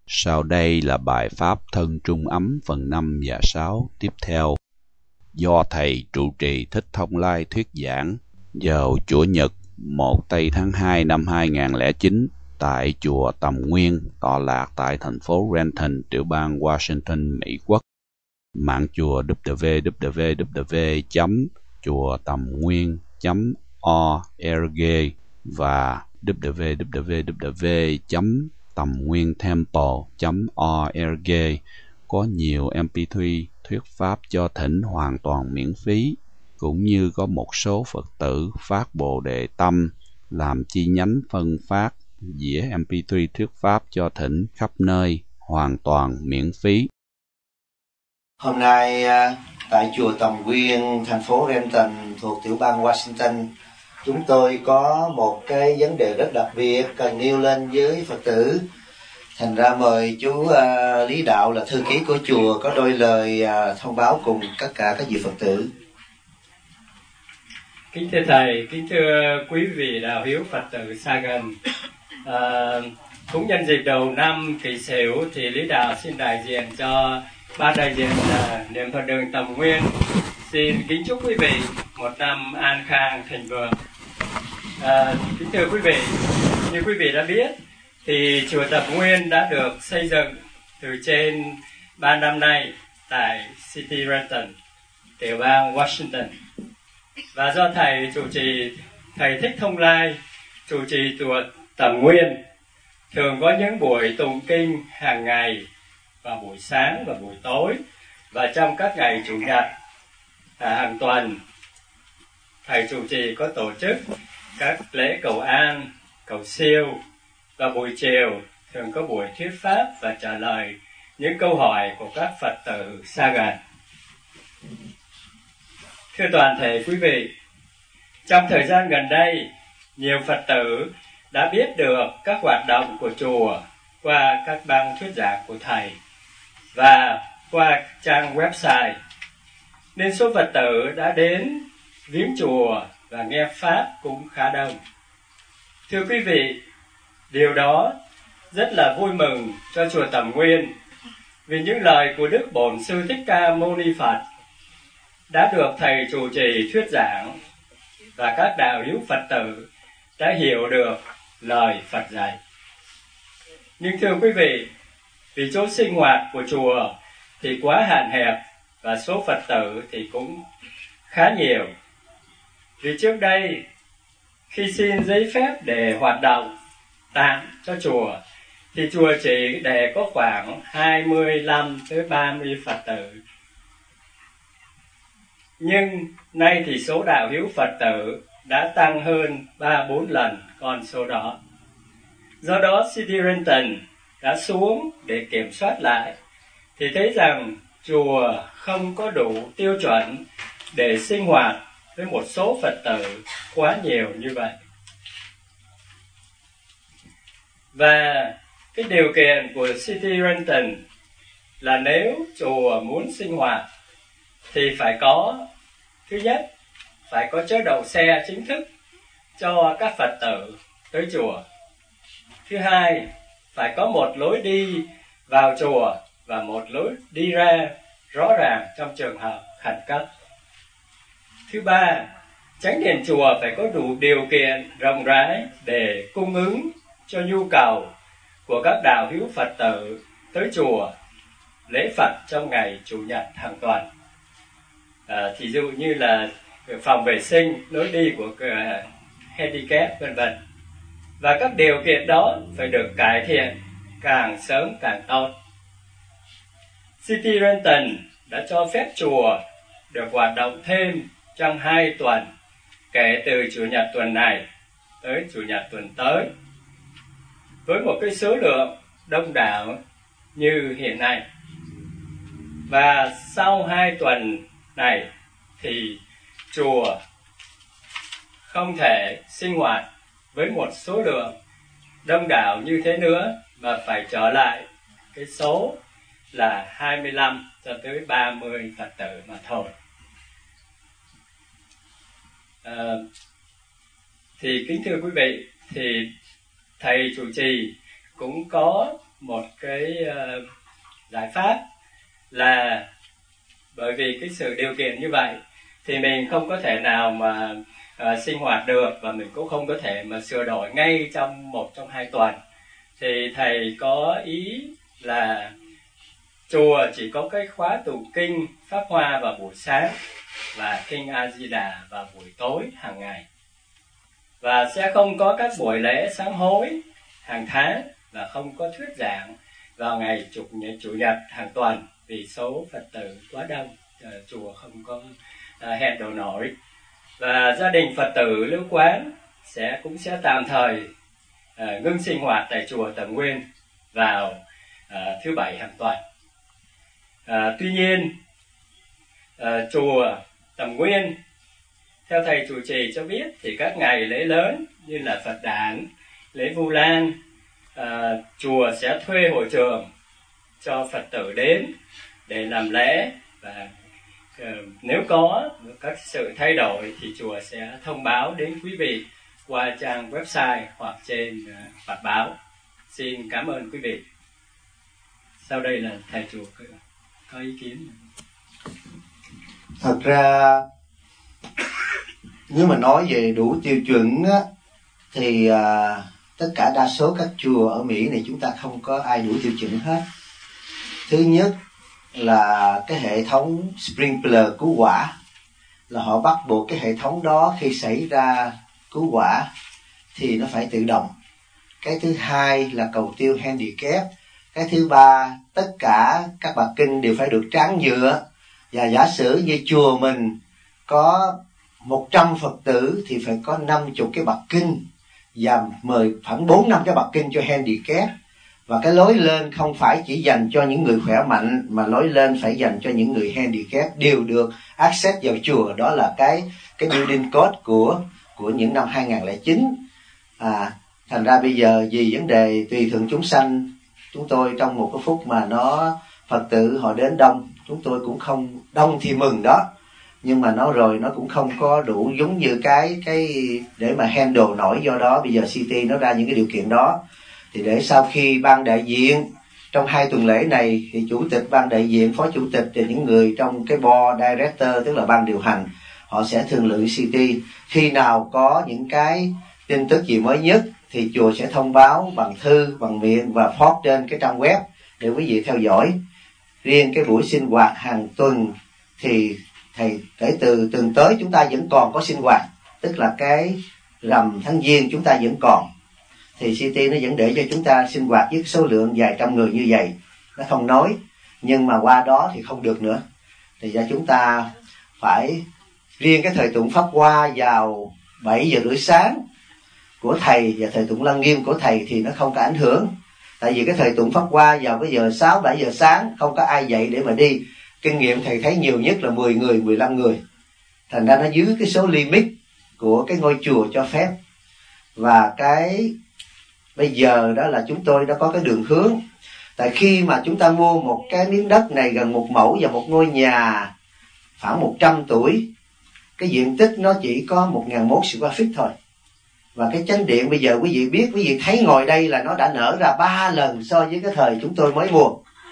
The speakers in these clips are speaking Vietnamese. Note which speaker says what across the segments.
Speaker 1: Sau đây là bài pháp Thân Trung Ấm phần 5 và 6 tiếp theo, do Thầy trụ trì Thích Thông Lai thuyết giảng vào Chủ nhật 1 tây tháng 2 năm 2009 tại chùa Tầm Nguyên, tọa lạc tại thành phố Renton, tiểu bang Washington, Mỹ Quốc. Mạng chùa www.chuatamnguen.org và www.tamnguyentemple.org có nhiều MP3 thuyết pháp cho thỉnh hoàn toàn miễn phí, cũng như có một số Phật tử phát Bồ Đề Tâm làm chi nhánh phân phát dĩa MP3 thuyết pháp cho thỉnh khắp nơi hoàn toàn miễn phí.
Speaker 2: Hôm nay tại chùa Tầm Nguyên, thành phố Renton thuộc tiểu bang Washington, chúng tôi có một cái vấn đề rất đặc biệt cần nêu lên với Phật tử. Thành ra mời chú Lý Đạo là thư ký của chùa có đôi lời thông báo cùng tất cả các vị Phật tử.
Speaker 3: Kính thưa Thầy, kính thưa quý vị đạo hiếu Phật tử xa gần. Cũng nhân dịp đầu năm Kỷ Sửu thì Lý Đạo xin đại diện cho ban đại diện Niệm Phật đường Tầm Nguyên xin kính chúc quý vị một năm an khang thịnh vượng. Kính thưa quý vị, như quý vị đã biết thì chùa Tầm Nguyên đã được xây dựng từ trên 3 năm nay tại City Renton, tiểu bang Washington. Và do Thầy trụ trì, Thầy Thích Thông Lai trụ trì chùa Tầm Nguyên thường có những buổi tụng kinh hàng ngày vào buổi sáng và buổi tối, và trong các ngày chủ nhật hàng tuần Thầy trụ trì có tổ chức các lễ cầu an, cầu siêu, và buổi chiều thường có buổi thuyết pháp và trả lời những câu hỏi của các Phật tử xa gần. Thưa toàn thể quý vị, trong thời gian gần đây, nhiều Phật tử đã biết được các hoạt động của chùa qua các băng thuyết giảng của Thầy và qua trang website, nên số Phật tử đã đến viếng chùa và nghe pháp cũng khá đông. Thưa quý vị, điều đó rất là vui mừng cho chùa Tầm Nguyên, vì những lời của Đức Bổn Sư Thích Ca Mâu Ni Phật đã được Thầy trụ trì thuyết giảng, và các đạo hữu Phật tử đã hiểu được lời Phật dạy. Nhưng thưa quý vị, vì chỗ sinh hoạt của chùa thì quá hạn hẹp và số Phật tử thì cũng khá nhiều. Vì trước đây, khi xin giấy phép để hoạt động tạm cho chùa, thì chùa chỉ để có khoảng 25 tới 30 Phật tử. Nhưng nay thì số đạo hữu Phật tử đã tăng hơn 3-4 lần con số đó. Do đó City Renton đã xuống để kiểm soát lại, thì thấy rằng chùa không có đủ tiêu chuẩn để sinh hoạt với một số Phật tử quá nhiều như vậy. Và cái điều kiện của City Renton là nếu chùa muốn sinh hoạt thì phải có, thứ nhất, phải có chế độ xe chính thức cho các Phật tử tới chùa. Thứ hai, phải có một lối đi vào chùa và một lối đi ra rõ ràng trong trường hợp khẩn cấp. Thứ ba, chánh điện chùa phải có đủ điều kiện rộng rãi để cung ứng cho nhu cầu của các đạo hữu Phật tử tới chùa lễ Phật trong ngày Chủ nhật hàng tuần. Thí dụ như là phòng vệ sinh, lối đi của handicap vân vân. Và các điều kiện đó phải được cải thiện càng sớm càng tốt. City Renton đã cho phép chùa được hoạt động thêm trong 2 tuần kể từ Chủ nhật tuần này tới Chủ nhật tuần tới, với một cái số lượng đông đảo như hiện nay. Và sau 2 tuần này thì chùa không thể sinh hoạt với một số lượng đông đảo như thế nữa, mà phải trở lại cái số là 25 cho tới 30 Phật tử mà thôi. Thì kính thưa quý vị, thì Thầy trụ trì cũng có một cái giải pháp là bởi vì cái sự điều kiện như vậy thì mình không có thể nào mà sinh hoạt được, và mình cũng không có thể mà sửa đổi ngay trong 1 trong 2 tuần. Thì thầy có ý là chùa chỉ có cái khóa tụng kinh Pháp Hoa vào buổi sáng và kinh A Di Đà vào buổi tối hàng ngày, và sẽ không có các buổi lễ sám hối hàng tháng, và không có thuyết giảng vào ngày chủ nhật hàng tuần vì số Phật tử quá đông, chùa không có hẹn đồ nổi. Và gia đình Phật tử Lưu Quán cũng sẽ tạm thời ngưng sinh hoạt tại chùa Tầm Nguyên vào thứ Bảy hàng tuần. Tuy nhiên chùa Tầm Nguyên, theo thầy trụ trì cho biết, thì các ngày lễ lớn như là Phật đản, lễ Vu Lan, chùa sẽ thuê hội trường cho Phật tử đến để làm lễ, và nếu có các sự thay đổi thì chùa sẽ thông báo đến quý vị qua trang website hoặc trên Phật báo. Xin cảm ơn quý vị. Sau đây là thầy chùa có ý kiến.
Speaker 2: Thật ra nếu mà nói về đủ tiêu chuẩn á, thì tất cả đa số các chùa ở Mỹ này chúng ta không có ai đủ tiêu chuẩn hết. Thứ nhất là cái hệ thống sprinkler cứu hỏa, là họ bắt buộc cái hệ thống đó khi xảy ra cứu hỏa thì nó phải tự động. Cái thứ hai là cầu tiêu handicap. Cái thứ ba, tất cả các bậc kinh đều phải được tráng nhựa. Và giả sử như chùa mình có 100 Phật tử thì phải có 50 cái bậc kinh, và mời khoảng 4-5 cái bậc kinh cho handicap. Và cái lối lên không phải chỉ dành cho những người khỏe mạnh, mà lối lên phải dành cho những người handicap, đều được access vào chùa. Đó là cái building code của những năm 2009. Thành ra bây giờ vì vấn đề tùy thuận chúng sanh, chúng tôi trong một cái phút mà Phật tử họ đến đông, chúng tôi cũng không đông thì mừng đó, nhưng mà nó cũng không có đủ giống như cái để mà handle nổi. Do đó bây giờ City nó ra những cái điều kiện đó, thì để sau khi ban đại diện trong 2 tuần lễ này thì chủ tịch, ban đại diện, phó chủ tịch và những người trong cái board director, tức là ban điều hành, họ sẽ thương lượng City. Khi nào có những cái tin tức gì mới nhất thì chùa sẽ thông báo bằng thư, bằng miệng và post trên cái trang web để quý vị theo dõi. Riêng cái buổi sinh hoạt hàng tuần thì thầy kể từ tuần tới chúng ta vẫn còn có sinh hoạt, tức là cái rằm tháng Giêng chúng ta vẫn còn, thì City nó vẫn để cho chúng ta sinh hoạt với số lượng vài trăm người như vậy. Nó không nói, nhưng mà qua đó thì không được nữa. Thì ra chúng ta phải riêng cái thời tụng Pháp Hoa vào 7 giờ rưỡi sáng của thầy và thời tụng Lăng Nghiêm của thầy thì nó không có ảnh hưởng. Tại vì cái thời tụng Pháp Hoa vào cái giờ 6-7 giờ sáng không có ai dậy để mà đi. Kinh nghiệm thầy thấy nhiều nhất là 10 người, 15 người. Thành ra nó dưới cái số limit của cái ngôi chùa cho phép. Và cái bây giờ đó là chúng tôi đã có cái đường hướng. Tại khi mà chúng ta mua một cái miếng đất này gần 1 mẫu và một ngôi nhà khoảng 100 tuổi, cái diện tích nó chỉ có 1.001 square feet thôi. Và cái chánh điện bây giờ quý vị biết, quý vị thấy ngồi đây là nó đã nở ra 3 lần so với cái thời chúng tôi mới mua.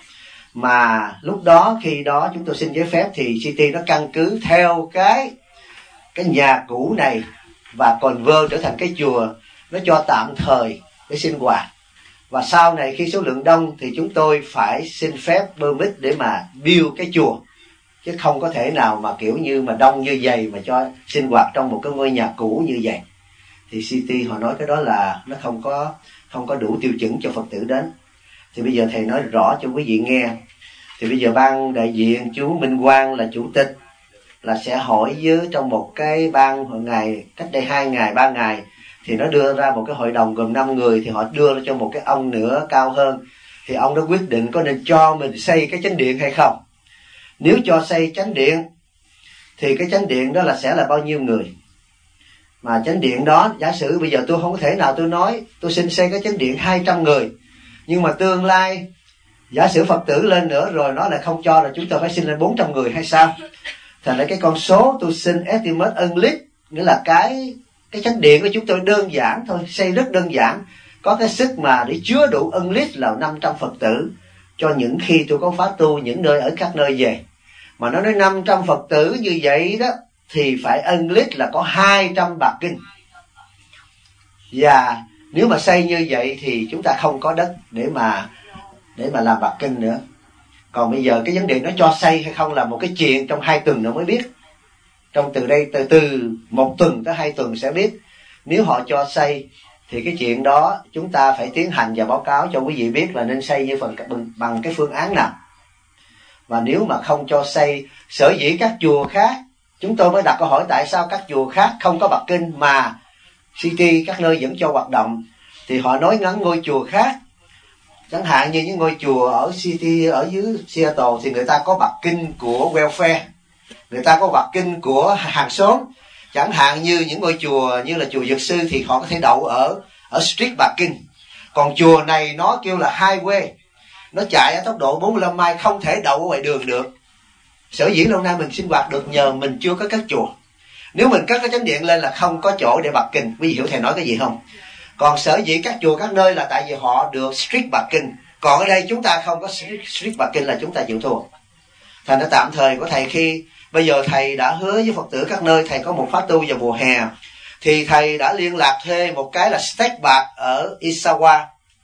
Speaker 2: Mà lúc đó, khi đó chúng tôi xin giấy phép thì City nó căn cứ theo cái nhà cũ này và convert trở thành cái chùa, nó cho tạm thời để sinh hoạt. Và sau này khi số lượng đông thì chúng tôi phải xin phép permit để mà build cái chùa, chứ không có thể nào mà kiểu như mà đông như vậy mà cho sinh hoạt trong một cái ngôi nhà cũ như vậy. Thì City họ nói cái đó là nó không có đủ tiêu chuẩn cho Phật tử đến. Thì bây giờ thầy nói rõ cho quý vị nghe. Thì bây giờ ban đại diện chú Minh Quang là chủ tịch là sẽ hỏi với trong một cái ban hội ngày cách đây 2 ngày 3 ngày thì nó đưa ra một cái hội đồng gồm 5 người, thì họ đưa cho một cái ông nữa cao hơn, thì ông đó quyết định có nên cho mình xây cái chánh điện hay không. Nếu cho xây chánh điện thì cái chánh điện đó là sẽ là bao nhiêu người. Mà chánh điện đó, giả sử bây giờ tôi không có thể nào tôi nói tôi xin xây cái chánh điện 200 người, nhưng mà tương lai giả sử Phật tử lên nữa rồi nó lại không cho, là chúng ta phải xin lên 400 người hay sao? Thành ra cái con số tôi xin estimate only, nghĩa là cái chánh điện của chúng tôi đơn giản thôi, xây rất đơn giản, có cái sức mà để chứa đủ ân lít là 500 Phật tử cho những khi tôi có pháp tu những nơi ở các nơi về. Mà nó nói 500 Phật tử như vậy đó thì phải ân lít là có 200 bạc kinh. Và nếu mà xây như vậy thì chúng ta không có đất để mà làm bạc kinh nữa. Còn bây giờ cái vấn đề nó cho xây hay không là một cái chuyện trong 2 tuần nó mới biết. Trong từ đây từ 1 tuần tới 2 tuần sẽ biết. Nếu họ cho xây thì cái chuyện đó chúng ta phải tiến hành và báo cáo cho quý vị biết là nên xây như bằng cái phương án nào. Và nếu mà không cho xây, sở dĩ các chùa khác, chúng tôi mới đặt câu hỏi tại sao các chùa khác không có bạc kinh mà City các nơi vẫn cho hoạt động. Thì họ nói ngắn ngôi chùa khác, chẳng hạn như những ngôi chùa ở City ở dưới Seattle thì người ta có bạc kinh của welfare, người ta có bạc kinh của hàng xóm. Chẳng hạn như những ngôi chùa như là chùa Dược Sư thì họ có thể đậu ở street bạc kinh. Còn chùa này nó kêu là highway, nó chạy ở tốc độ 45 mile, không thể đậu ở ngoài đường được. Sở dĩ lâu nay mình sinh hoạt được nhờ mình chưa có các chùa. Nếu mình cất cái chánh điện lên là không có chỗ để bạc kinh. Quý vị hiểu thầy nói cái gì không? Còn sở dĩ các chùa các nơi là tại vì họ được street bạc kinh. Còn ở đây chúng ta không có street bạc kinh là chúng ta chịu thua. Thành ra tạm thời của thầy khi bây giờ thầy đã hứa với Phật tử các nơi thầy có một pháp tu vào mùa hè, thì thầy đã liên lạc thuê một cái là stake bạc ở Isawa.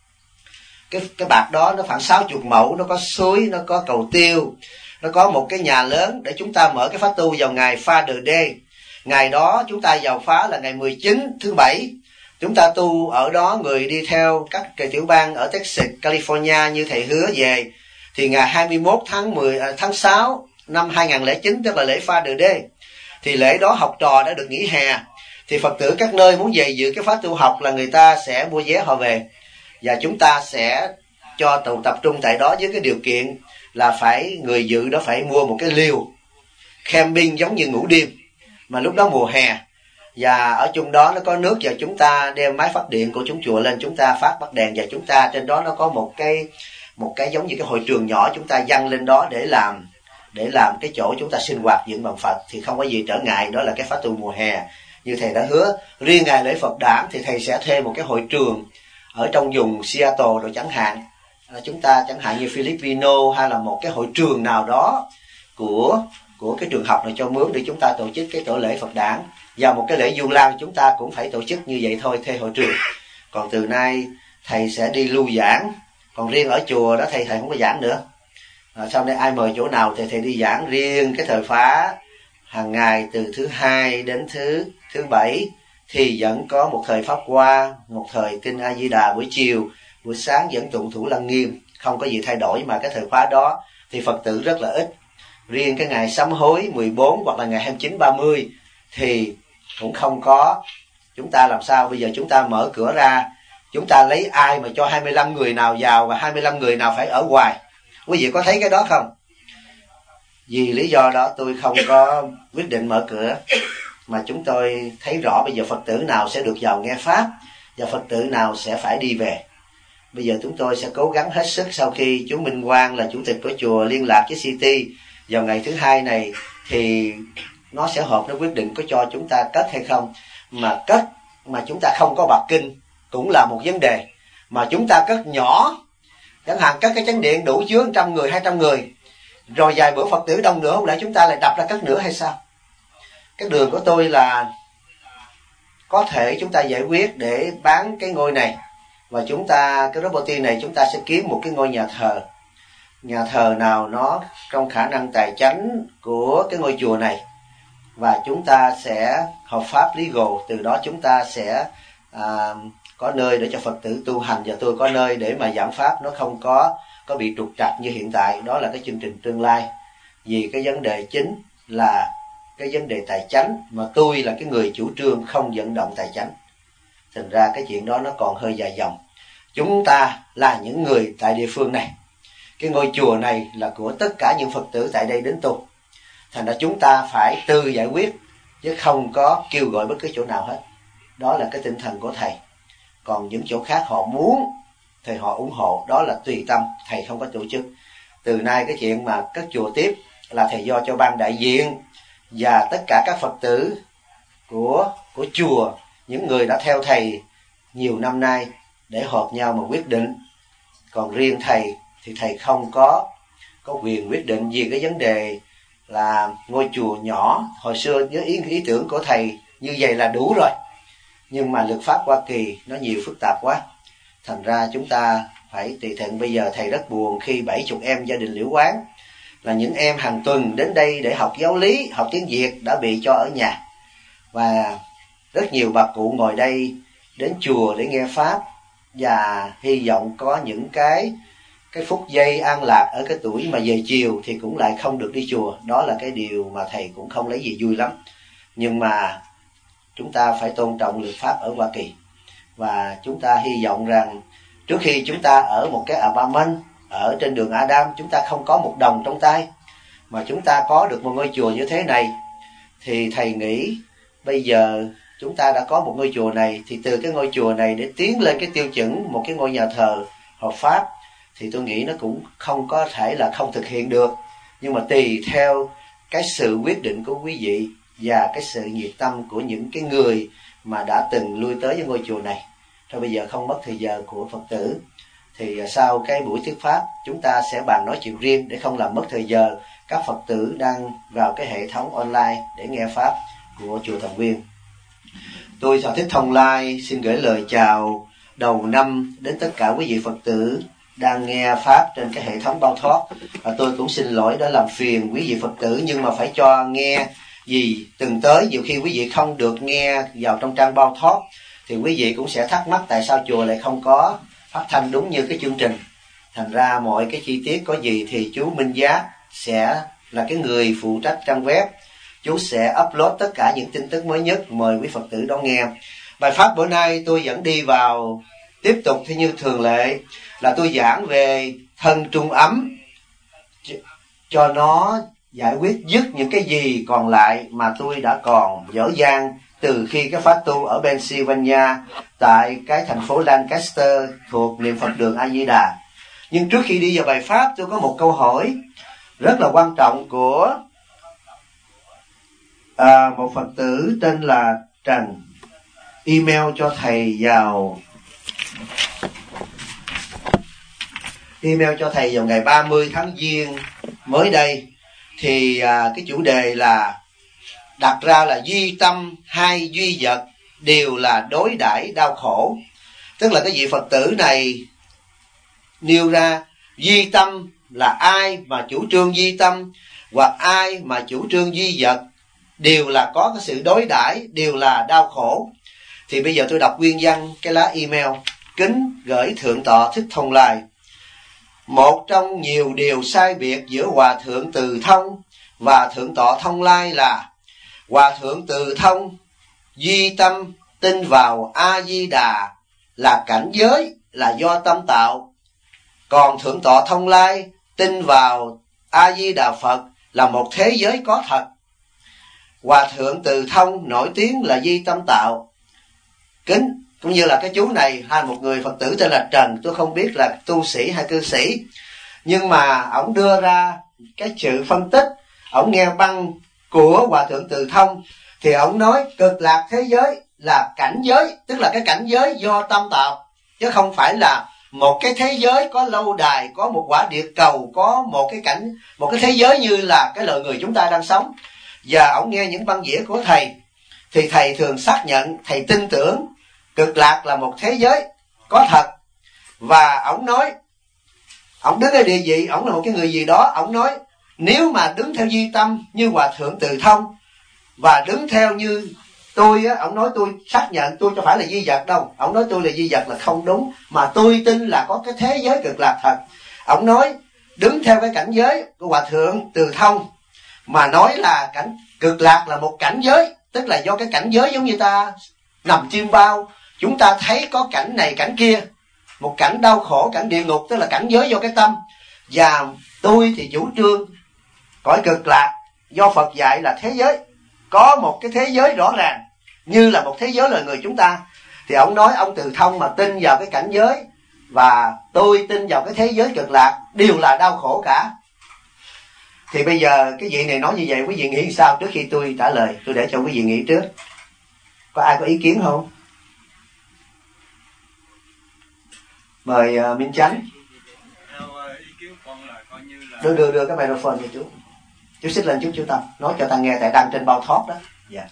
Speaker 2: Cái bạc đó nó khoảng 60 mẫu, nó có suối, nó có cầu tiêu, nó có một cái nhà lớn để chúng ta mở cái pháp tu vào ngày Father Day. Ngày đó chúng ta vào phá là ngày 19 thứ Bảy. Chúng ta tu ở đó, người đi theo các tiểu bang ở Texas, California như thầy hứa về. Thì ngày 21 tháng 6 năm 2009, tức là lễ Father Day, thì lễ đó học trò đã được nghỉ hè. Thì Phật tử các nơi muốn về dự cái pháp tu học là người ta sẽ mua vé họ về. Và chúng ta sẽ cho tụ tập trung tại đó với cái điều kiện là phải người dự đó phải mua một cái liều camping giống như ngủ đêm, mà lúc đó mùa hè. Và ở chung đó nó có nước, và chúng ta đem máy phát điện của chúng chùa lên, chúng ta phát bắt đèn, và chúng ta trên đó nó có một cái giống như cái hội trường nhỏ, chúng ta dăng lên đó để làm cái chỗ chúng ta sinh hoạt dựng bằng Phật, thì không có gì trở ngại. Đó là cái pháp tu mùa hè như thầy đã hứa. Riêng ngày lễ Phật đản thì thầy sẽ thuê một cái hội trường ở trong vùng Seattle rồi chẳng hạn, chúng ta chẳng hạn như Filipino hay là một cái hội trường nào đó của cái trường học này cho mướn để chúng ta tổ chức cái tổ lễ Phật đản. Và một cái lễ Du Lan chúng ta cũng phải tổ chức như vậy thôi, thuê hội trường. Còn từ nay thầy sẽ đi lưu giảng, còn riêng ở chùa đó thầy không có giảng nữa. Sau này ai mời chỗ nào thì thầy đi giảng. Riêng cái thời phá hàng ngày từ thứ Hai đến thứ Bảy thì vẫn có một thời pháp hoa, một thời kinh A Di Đà buổi chiều, buổi sáng vẫn tụng Thủ Lăng Nghiêm, không có gì thay đổi. Mà cái thời khóa đó thì Phật tử rất là ít. Riêng cái ngày sám hối 14 hoặc là ngày 29, 30 thì cũng không có. Chúng ta làm sao bây giờ chúng ta mở cửa ra, chúng ta lấy ai mà cho 25 người nào vào và 25 người nào phải ở ngoài? Quý vị có thấy cái đó không? Vì lý do đó tôi không có quyết định mở cửa, mà chúng tôi thấy rõ bây giờ Phật tử nào sẽ được vào nghe Pháp và Phật tử nào sẽ phải đi về. Bây giờ chúng tôi sẽ cố gắng hết sức. Sau khi chú Minh Quang là chủ tịch của chùa liên lạc với City vào ngày thứ Hai này thì nó sẽ họp, nó quyết định có cho chúng ta cất hay không. Mà cất mà chúng ta không có bạc kinh cũng là một vấn đề. Mà chúng ta cất nhỏ, chẳng hạn cất cái chánh điện đủ chứa 100 người, 200 người, rồi vài bữa Phật tử đông nữa, không lẽ chúng ta lại đập ra cất nữa hay sao? Cái đường của tôi là có thể chúng ta giải quyết để bán cái ngôi này, và chúng ta cái property này chúng ta sẽ kiếm một cái ngôi nhà thờ nào nó trong khả năng tài chánh của cái ngôi chùa này, và chúng ta sẽ hợp pháp legal. Từ đó chúng ta sẽ có nơi để cho Phật tử tu hành, và tôi có nơi để mà giảng pháp nó không có bị trục trặc như hiện tại. Đó là cái chương trình tương lai. Vì cái vấn đề chính là cái vấn đề tài chánh, mà tôi là cái người chủ trương không vận động tài chánh, thành ra cái chuyện đó nó còn hơi dài dòng. Chúng ta là những người tại địa phương này, cái ngôi chùa này là của tất cả những Phật tử tại đây đến tu, thành ra chúng ta phải tự giải quyết chứ không có kêu gọi bất cứ chỗ nào hết. Đó là cái tinh thần của thầy. Còn những chỗ khác họ muốn thì họ ủng hộ, đó là tùy tâm, thầy không có tổ chức. Từ nay cái chuyện mà cất chùa tiếp là thầy do cho ban đại diện và tất cả các Phật tử của chùa, những người đã theo thầy nhiều năm nay, để họp nhau mà quyết định. Còn riêng thầy thì thầy không có quyền quyết định vì cái vấn đề là ngôi chùa nhỏ. Hồi xưa với ý tưởng của thầy như vậy là đủ rồi, nhưng mà luật pháp Hoa Kỳ nó nhiều phức tạp quá, thành ra chúng ta phải tùy thuận. Bây giờ thầy rất buồn khi 70 em gia đình Liễu Quán là những em hàng tuần đến đây để học giáo lý, học tiếng Việt đã bị cho ở nhà, và rất nhiều bà cụ ngồi đây đến chùa để nghe pháp, và hy vọng có những cái phút giây an lạc ở cái tuổi mà về chiều thì cũng lại không được đi chùa. Đó là cái điều mà thầy cũng không lấy gì vui lắm, nhưng mà chúng ta phải tôn trọng luật pháp ở Hoa Kỳ. Và chúng ta hy vọng rằng trước khi chúng ta ở một cái apartment ở trên đường Adam, chúng ta không có một đồng trong tay, mà chúng ta có được một ngôi chùa như thế này, thì thầy nghĩ bây giờ chúng ta đã có một ngôi chùa này, thì từ cái ngôi chùa này để tiến lên cái tiêu chuẩn một cái ngôi nhà thờ hợp pháp, thì tôi nghĩ nó cũng không có thể là không thực hiện được, nhưng mà tùy theo cái sự quyết định của quý vị và cái sự nhiệt tâm của những cái người mà đã từng lui tới với ngôi chùa này. Thôi bây giờ không mất thời giờ của Phật tử, thì sau cái buổi thuyết pháp chúng ta sẽ bàn nói chuyện riêng để không làm mất thời giờ các Phật tử đang vào cái hệ thống online để nghe pháp của chùa Thần Nguyên. Tôi Thọ Thích Thông Lai xin gửi lời chào đầu năm đến tất cả quý vị Phật tử đang nghe pháp trên cái hệ thống Bao Thoát. Và tôi cũng xin lỗi đã làm phiền quý vị Phật tử, nhưng mà phải cho nghe, vì từng tới nhiều khi quý vị không được nghe vào trong trang Bao Thoát thì quý vị cũng sẽ thắc mắc tại sao chùa lại không có phát thanh đúng như cái chương trình. Thành ra mọi cái chi tiết có gì thì chú Minh Giác sẽ là cái người phụ trách trang web, chú sẽ upload tất cả những tin tức mới nhất, mời quý Phật tử đón nghe. Bài pháp bữa nay tôi vẫn đi vào tiếp tục theo như thường lệ, là tôi giảng về thân trung ấm cho nó giải quyết dứt những cái gì còn lại mà tôi đã còn dở dang từ khi cái pháp tu ở Pennsylvania, tại cái thành phố Lancaster thuộc niệm Phật đường A Di Đà. Nhưng trước khi đi vào bài pháp, tôi có một câu hỏi rất là quan trọng của một Phật tử tên là Trần, email cho thầy vào ngày 30 tháng Giêng mới đây. Thì cái chủ đề là đặt ra là duy tâm hay duy vật đều là đối đãi đau khổ. Tức là cái vị Phật tử này nêu ra duy tâm là ai mà chủ trương duy tâm, hoặc ai mà chủ trương duy vật, đều là có cái sự đối đãi, đều là đau khổ. Thì bây giờ tôi đọc nguyên văn cái lá email. Kính gửi Thượng tọa Thích Thông Lai. Một trong nhiều điều sai biệt giữa Hòa thượng Từ Thông và Thượng tọa Thông Lai là Hòa thượng Từ Thông duy tâm tin vào A Di Đà là cảnh giới, là do tâm tạo, còn Thượng tọa Thông Lai tin vào A Di Đà Phật là một thế giới có thật. Hòa thượng Từ Thông nổi tiếng là duy tâm tạo. Kính cũng như là cái chú này, hay một người Phật tử tên là Trần, tôi không biết là tu sĩ hay cư sĩ, nhưng mà ổng đưa ra cái sự phân tích, ổng nghe băng của Hòa thượng Từ Thông, thì ổng nói cực lạc thế giới là cảnh giới, tức là cái cảnh giới do tâm tạo, chứ không phải là một cái thế giới có lâu đài, có một quả địa cầu, có một cái thế giới như là cái loài người chúng ta đang sống. Và ổng nghe những băng vẽ của thầy, thì thầy thường xác nhận, thầy tin tưởng cực lạc là một thế giới có thật. Và ổng nói, ổng đứng ở địa vị, ổng là một cái người gì đó, ổng nói nếu mà đứng theo duy tâm như Hòa thượng Từ Thông và đứng theo như tôi á, ổng nói tôi xác nhận tôi cho phải là duy vật đâu, ổng nói tôi là duy vật là không đúng, mà tôi tin là có cái thế giới cực lạc thật. Ổng nói đứng theo cái cảnh giới của Hòa thượng Từ Thông mà nói là cực lạc là một cảnh giới, tức là do cái cảnh giới giống như ta nằm chim bao, chúng ta thấy có cảnh này cảnh kia, một cảnh đau khổ, cảnh địa ngục, tức là cảnh giới do cái tâm. Và tôi thì chủ trương cõi cực lạc do Phật dạy là thế giới, có một cái thế giới rõ ràng như là một thế giới loài người chúng ta. Thì ông nói ông Từ Thông mà tin vào cái cảnh giới và tôi tin vào cái thế giới cực lạc đều là đau khổ cả. Thì bây giờ cái vị này nói như vậy, quý vị nghĩ sao trước khi tôi trả lời? Tôi để cho quý vị nghĩ trước. Có ai có ý kiến không? Mời Minh Chánh.
Speaker 4: Theo ý kiến của con là coi như là
Speaker 2: Đưa cái microphone cho chú. Chú xích lên chú Tâm, nói cho ta nghe tại đang trên bao thoát đó. Dạ.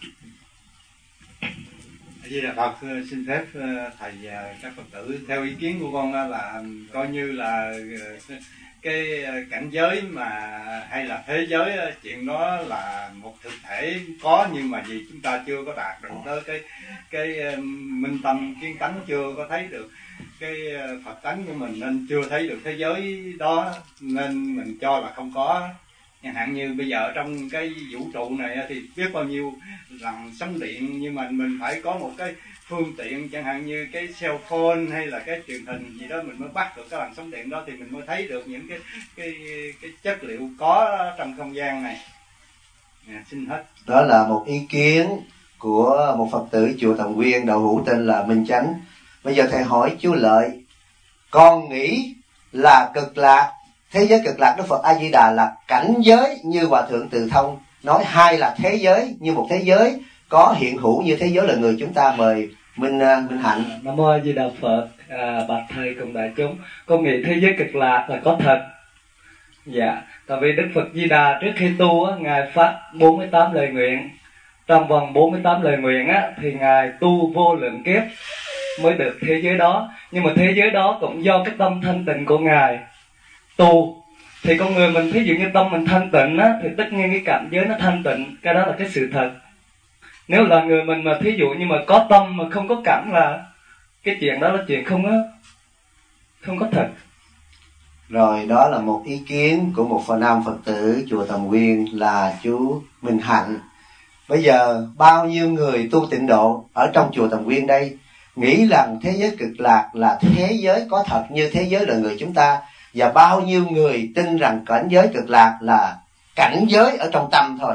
Speaker 4: Vì là Phật xin phép thầy và các Phật tử, theo ý kiến của con là coi như là cái cảnh giới mà hay là thế giới, chuyện đó là một thực thể có, nhưng mà vì chúng ta chưa có đạt được tới cái minh tâm kiến tánh, chưa có thấy được cái Phật tánh của mình, nên chưa thấy được thế giới đó, nên mình cho là không có. Chẳng hạn như bây giờ ở trong cái vũ trụ này thì biết bao nhiêu làn sóng điện, nhưng mà mình phải có một cái phương tiện, chẳng hạn như cái cell phone hay là cái truyền hình gì đó, mình mới bắt được cái làn sóng điện đó thì mình mới thấy được những cái chất liệu có trong không gian này. Xin hết.
Speaker 2: Đó là một ý kiến của một Phật tử chùa Thần Nguyên đạo hữu tên là Minh Chánh. Bây giờ thầy hỏi chú Lợi, con nghĩ là cực lạc, thế giới cực lạc Đức Phật A Di Đà là cảnh giới như Hòa thượng Từ Thông nói, hay là thế giới như một thế giới có hiện hữu như thế giới là người chúng ta? Mời Minh Hạnh.
Speaker 3: Nam mô A Di Đà Phật. Bạch thầy cùng đại chúng, con nghĩ thế giới cực lạc là có thật. Dạ, tại vì Đức Phật Di Đà trước khi tu ngài phát 48 lời nguyện. Trong vòng 48 lời nguyện thì ngài tu vô lượng kiếp mới được thế giới đó. Nhưng mà thế giới đó cũng do cái tâm thanh tịnh của ngài tu. Thì con người mình, thí dụ như tâm mình thanh tịnh thì tất nhiên cái cảnh giới nó thanh tịnh, cái đó là cái sự thật. Nếu là người mình mà thí dụ như mà có tâm mà không có cảm, là cái chuyện đó là chuyện không có thật.
Speaker 2: Rồi, đó là một ý kiến của một nam Phật tử chùa Thần Nguyên là chú Minh Hạnh. Bây giờ bao nhiêu người tu tịnh độ ở trong chùa Thần Nguyên đây nghĩ rằng thế giới cực lạc là thế giới có thật như thế giới là người chúng ta, và bao nhiêu người tin rằng cảnh giới cực lạc là cảnh giới ở trong tâm thôi?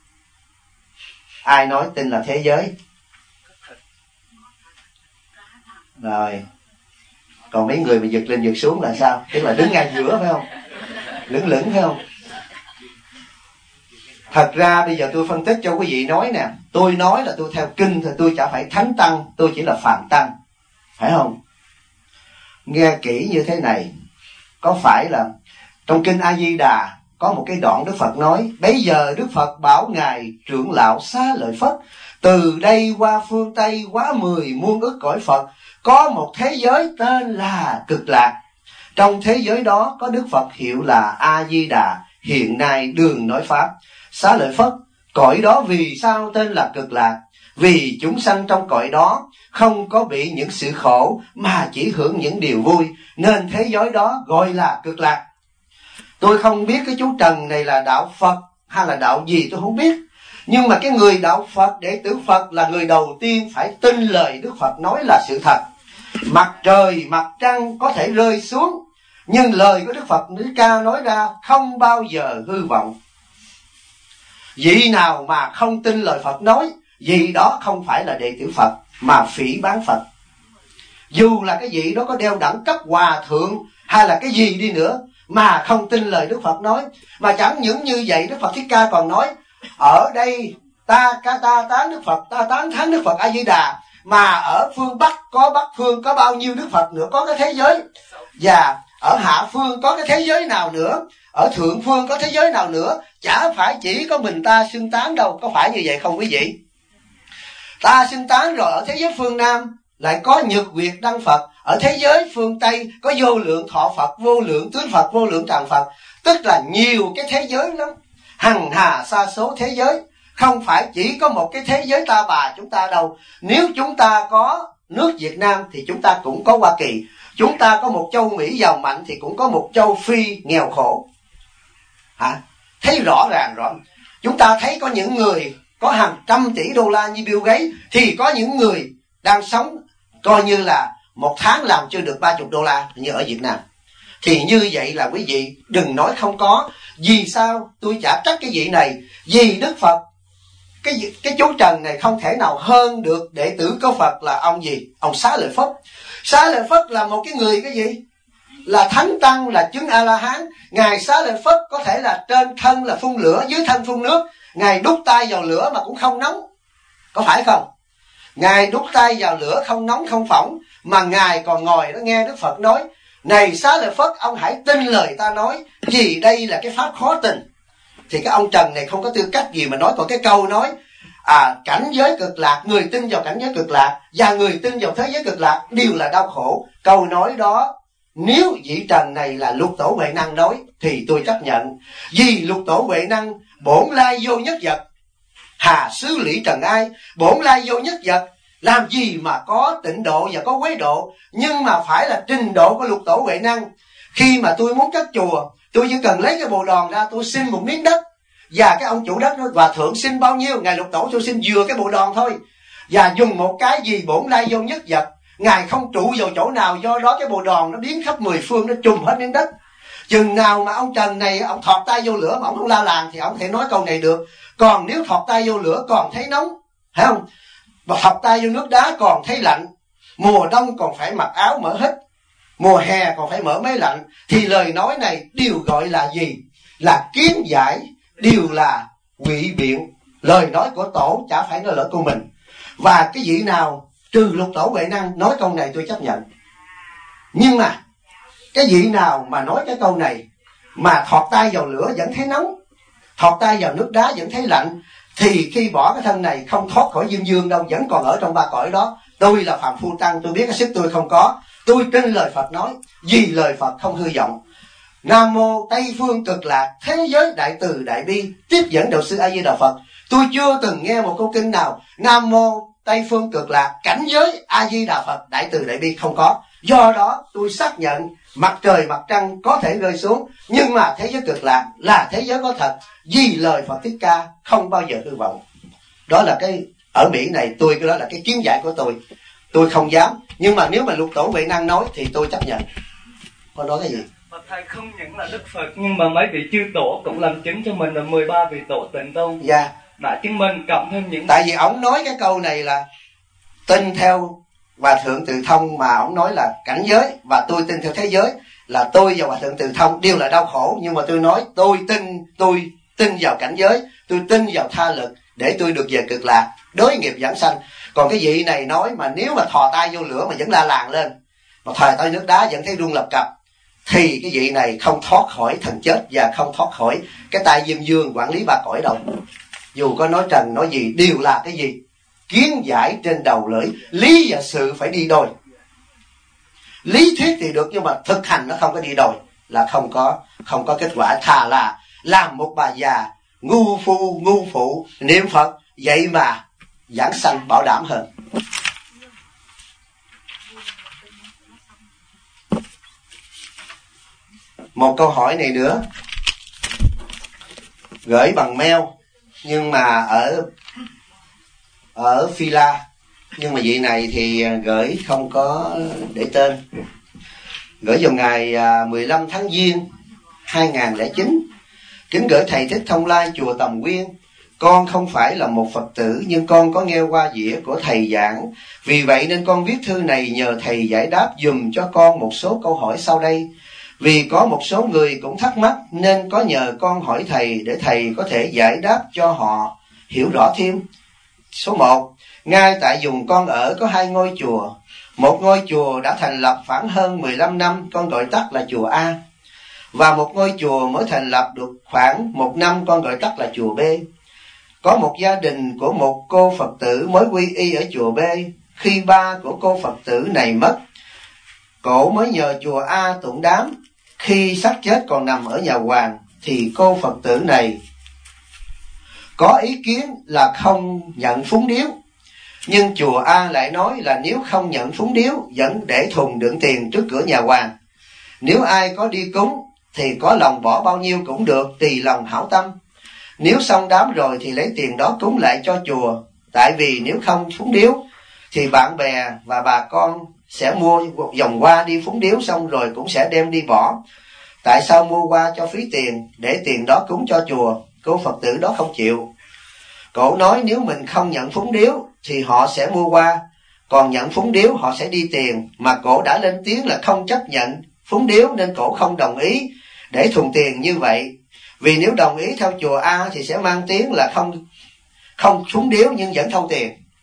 Speaker 2: Ai nói tin là thế giới? Rồi, còn mấy người mà giật lên giật xuống là sao? Tức là đứng ngang giữa phải không? Lững lững phải không? Thật ra bây giờ tôi phân tích cho quý vị nói nè, tôi nói là tôi theo kinh thì tôi chả phải thánh tăng, tôi chỉ là phàm tăng, phải không? Nghe kỹ như thế này, có phải là trong kinh A Di Đà có một cái đoạn Đức Phật nói, bây giờ Đức Phật bảo ngài trưởng lão Xá Lợi Phất, từ đây qua phương Tây quá 10 muôn ức cõi Phật, có một thế giới tên là cực lạc. Trong thế giới đó có Đức Phật hiệu là A Di Đà, hiện nay đường nói pháp. Xá Lợi Phất, cõi đó vì sao tên là cực lạc? Vì chúng sanh trong cõi đó không có bị những sự khổ mà chỉ hưởng những điều vui, nên thế giới đó gọi là cực lạc. Tôi không biết cái chú Trần này là đạo Phật hay là đạo gì tôi không biết, nhưng mà cái người đạo Phật, đệ tử Phật là người đầu tiên phải tin lời Đức Phật nói là sự thật. Mặt trời, mặt trăng có thể rơi xuống, nhưng lời của Đức Phật Nữ Ca nói ra không bao giờ hư vọng. Vị nào mà không tin lời Phật nói, vị đó không phải là đệ tử Phật mà phỉ báng Phật. Dù là cái vị đó có đeo đẳng cấp hòa thượng hay là cái gì đi nữa mà không tin lời Đức Phật nói. Mà chẳng những như vậy, Đức Phật Thích Ca còn nói, ở đây ta tán Đức Phật, ta tán thán Đức Phật A Di Đà, mà ở phương Bắc phương có bao nhiêu Đức Phật nữa, có cái thế giới, và ở hạ phương có cái thế giới nào nữa, ở thượng phương có thế giới nào nữa, chả phải chỉ có mình ta xưng tán đâu. Có phải như vậy không quý vị? Ta xưng tán rồi, ở thế giới phương Nam lại có Nhật Nguyệt Đăng Phật, ở thế giới phương Tây có vô lượng thọ Phật, vô lượng tướng Phật, vô lượng tràng Phật, tức là nhiều cái thế giới lắm, hằng hà sa số thế giới, không phải chỉ có một cái thế giới ta bà chúng ta đâu. Nếu chúng ta có nước Việt Nam thì chúng ta cũng có Hoa Kỳ, chúng ta có một châu Mỹ giàu mạnh thì cũng có một châu Phi nghèo khổ. Thấy rõ ràng rõ. Chúng ta thấy có những người có hàng trăm tỷ đô la như Bill Gates, thì có những người đang sống coi như là một tháng làm chưa được 30 đô la như ở Việt Nam. Thì như vậy là quý vị đừng nói không có. Vì sao tôi chả trách cái vị này? Vì Đức Phật, cái chú Trần này không thể nào hơn được đệ tử của Phật là ông gì? Ông Xá Lợi Phất. Xá Lợi Phất là một cái người cái gì? Là thánh tăng, là chứng A-la-hán. Ngài Xá Lợi Phất có thể là trên thân là phun lửa, dưới thân phun nước. Ngài đút tay vào lửa mà cũng không nóng, có phải không? Ngài đút tay vào lửa không nóng không phỏng, mà Ngài còn ngồi đó nghe Đức Phật nói: này Xá Lợi Phất, ông hãy tin lời ta nói, vì đây là cái pháp khó tin. Thì cái ông Trần này không có tư cách gì mà nói. Còn cái câu nói cảnh giới cực lạc, người tin vào cảnh giới cực lạc và người tin vào thế giới cực lạc đều là đau khổ, câu nói đó nếu vị Trần này là Lục Tổ Huệ Năng nói thì tôi chấp nhận. Vì Lục Tổ Huệ Năng bổn lai vô nhất vật, hà xứ lỷ trần ai. Bổn lai vô nhất vật, làm gì mà có tịnh độ và có quế độ, nhưng mà phải là trình độ của Lục Tổ Huệ Năng. Khi mà tôi muốn cất chùa, tôi chỉ cần lấy cái bồ đòn ra, tôi xin một miếng đất, và cái ông chủ đất nói: hòa thượng xin bao nhiêu? Ngài Lục Tổ, tôi xin vừa cái bộ đòn thôi, và dùng một cái gì bổn lai vô nhất vật. Ngài không trụ vào chỗ nào, do đó cái bộ đòn nó biến khắp mười phương, nó trùm hết miếng đất. Chừng nào mà ông Trần này ông thọt tay vô lửa mà ông không la làng thì ông có thể nói câu này được. Còn nếu thọt tay vô lửa còn thấy nóng, phải không? Và thọt tay vô nước đá còn thấy lạnh, mùa đông còn phải mặc áo mở hết, mùa hè còn phải mở máy lạnh, thì lời nói này đều gọi là gì? Là kiến giải, đều là ngụy biện. Lời nói của Tổ chả phải nói lỡ của mình. Và cái vị nào trừ Lục Tổ Huệ Năng nói câu này tôi chấp nhận. Nhưng mà cái vị nào mà nói cái câu này mà thọt tay vào lửa vẫn thấy nóng, thọt tay vào nước đá vẫn thấy lạnh, thì khi bỏ cái thân này không thoát khỏi dương dương đâu, vẫn còn ở trong ba cõi đó. Tôi là phàm phu tăng, tôi biết cái sức tôi không có, tôi tin lời Phật nói, vì lời Phật không hư vọng. Nam mô Tây phương cực lạc, thế giới đại từ đại bi, tiếp dẫn đạo sư A Di Đà Phật. Tôi chưa từng nghe một câu kinh nào Nam mô Tây phương cực lạc, cảnh giới A Di Đà Phật, đại từ đại bi, không có. Do đó tôi xác nhận mặt trời mặt trăng có thể rơi xuống, nhưng mà thế giới cực lạc là thế giới có thật, vì lời Phật Thích Ca không bao giờ hư vọng. Đó là cái ở Mỹ này, tôi cái đó là cái kiến giải của tôi không dám. Nhưng mà nếu mà Lục Tổ Huệ Năng nói thì tôi chấp nhận. Con nói cái gì?
Speaker 3: Và thầy không những là Đức Phật, nhưng mà mấy vị chư tổ cũng làm chứng cho mình là 13 vị tổ tịnh tông.
Speaker 2: Dạ.
Speaker 3: Đã chứng minh cộng thêm những...
Speaker 2: Tại vì ổng nói cái câu này là tin theo Hòa Thượng Từ Thông, mà ổng nói là cảnh giới và tôi tin theo thế giới, là tôi và Hòa Thượng Từ Thông đều là đau khổ. Nhưng mà tôi nói tôi tin vào cảnh giới, tôi tin vào tha lực để tôi được về cực lạc, đối nghiệp vãng sanh. Còn cái vị này nói mà nếu mà thò tay vô lửa mà vẫn la làng lên, mà thò tay nước đá vẫn thấy rung lập cập, thì cái vị này không thoát khỏi thần chết và không thoát khỏi cái tay Diêm Dương quản lý ba cõi đâu. Dù có nói trần nói gì đều là cái gì? Kiến giải trên đầu lưỡi. Lý và sự phải đi đôi. Lý thuyết thì được, nhưng mà thực hành nó không có đi đôi, là không có kết quả. Thà là làm một bà già ngu phu ngu phụ niệm Phật vậy mà giảng sanh bảo đảm hơn. Một câu hỏi này nữa, gửi bằng mail nhưng mà ở Phi-la, nhưng mà vị này thì gửi không có để tên. Gửi vào ngày 15 tháng Giêng 2009. Kính gửi thầy Thích Thông Lai, chùa Tầm Quyên. Con không phải là một Phật tử, nhưng con có nghe qua dĩa của thầy giảng. Vì vậy nên con viết thư này nhờ thầy giải đáp dùm cho con một số câu hỏi sau đây. Vì có một số người cũng thắc mắc nên có nhờ con hỏi thầy để thầy có thể giải đáp cho họ hiểu rõ thêm. Số 1. Ngay tại vùng con ở có 2 ngôi chùa. Một ngôi chùa đã thành lập khoảng hơn 15 năm, con gọi tắt là chùa A. Và một ngôi chùa mới thành lập được khoảng 1 năm, con gọi tắt là chùa B. Có một gia đình của một cô Phật tử mới quy y ở chùa B. Khi ba của cô Phật tử này mất, cổ mới nhờ chùa A tụng đám. Khi xác chết còn nằm ở nhà hoàng, thì cô Phật tử này có ý kiến là không nhận phúng điếu. Nhưng chùa A lại nói là nếu không nhận phúng điếu, vẫn để thùng đựng tiền trước cửa nhà hoàng. Nếu ai có đi cúng thì có lòng bỏ bao nhiêu cũng được, tùy lòng hảo tâm. Nếu xong đám rồi thì lấy tiền đó cúng lại cho chùa. Tại vì nếu không phúng điếu thì bạn bè và bà con sẽ mua một vòng hoa đi phúng điếu, xong rồi cũng sẽ đem đi bỏ. Tại sao mua hoa cho phí tiền, để tiền đó cúng cho chùa? Cô Phật tử đó không chịu. Cổ nói nếu mình không nhận phúng điếu thì họ sẽ mua hoa, còn nhận phúng điếu họ sẽ đi tiền. Mà cổ đã lên tiếng là không chấp nhận phúng điếu, nên cổ không đồng ý để thùng tiền như vậy. Vì nếu đồng ý theo chùa A thì sẽ mang tiếng là không phúng điếu nhưng vẫn thâu tiền.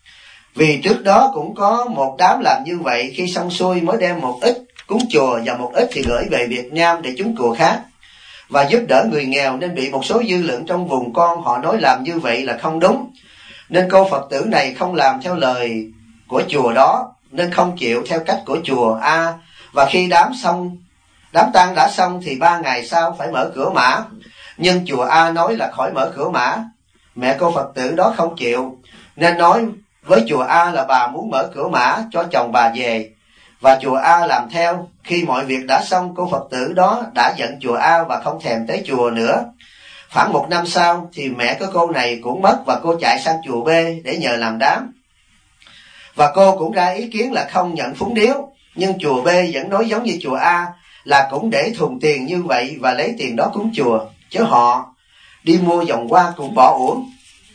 Speaker 2: Vì trước đó cũng có một đám làm như vậy, khi xong xuôi mới đem một ít cúng chùa và một ít thì gửi về Việt Nam để cúng chùa khác, và giúp đỡ người nghèo, nên bị một số dư luận trong vùng con họ nói làm như vậy là không đúng. Nên cô Phật tử này không làm theo lời của chùa đó, nên không chịu theo cách của chùa A. Và khi đám tang đã xong thì 3 ngày sau phải mở cửa mã, nhưng chùa A nói là khỏi mở cửa mã. Mẹ cô Phật tử đó không chịu, nên nói với chùa A là bà muốn mở cửa mã cho chồng bà về, và chùa A làm theo. Khi mọi việc đã xong, cô Phật tử đó đã giận chùa A và không thèm tới chùa nữa. Khoảng 1 năm sau thì mẹ của cô này cũng mất, và cô chạy sang chùa B để nhờ làm đám. Và cô cũng ra ý kiến là không nhận phúng điếu, nhưng chùa B vẫn nói giống như chùa A là cũng để thùng tiền như vậy và lấy tiền đó cúng chùa, chứ họ đi mua vòng hoa cũng bỏ uổng.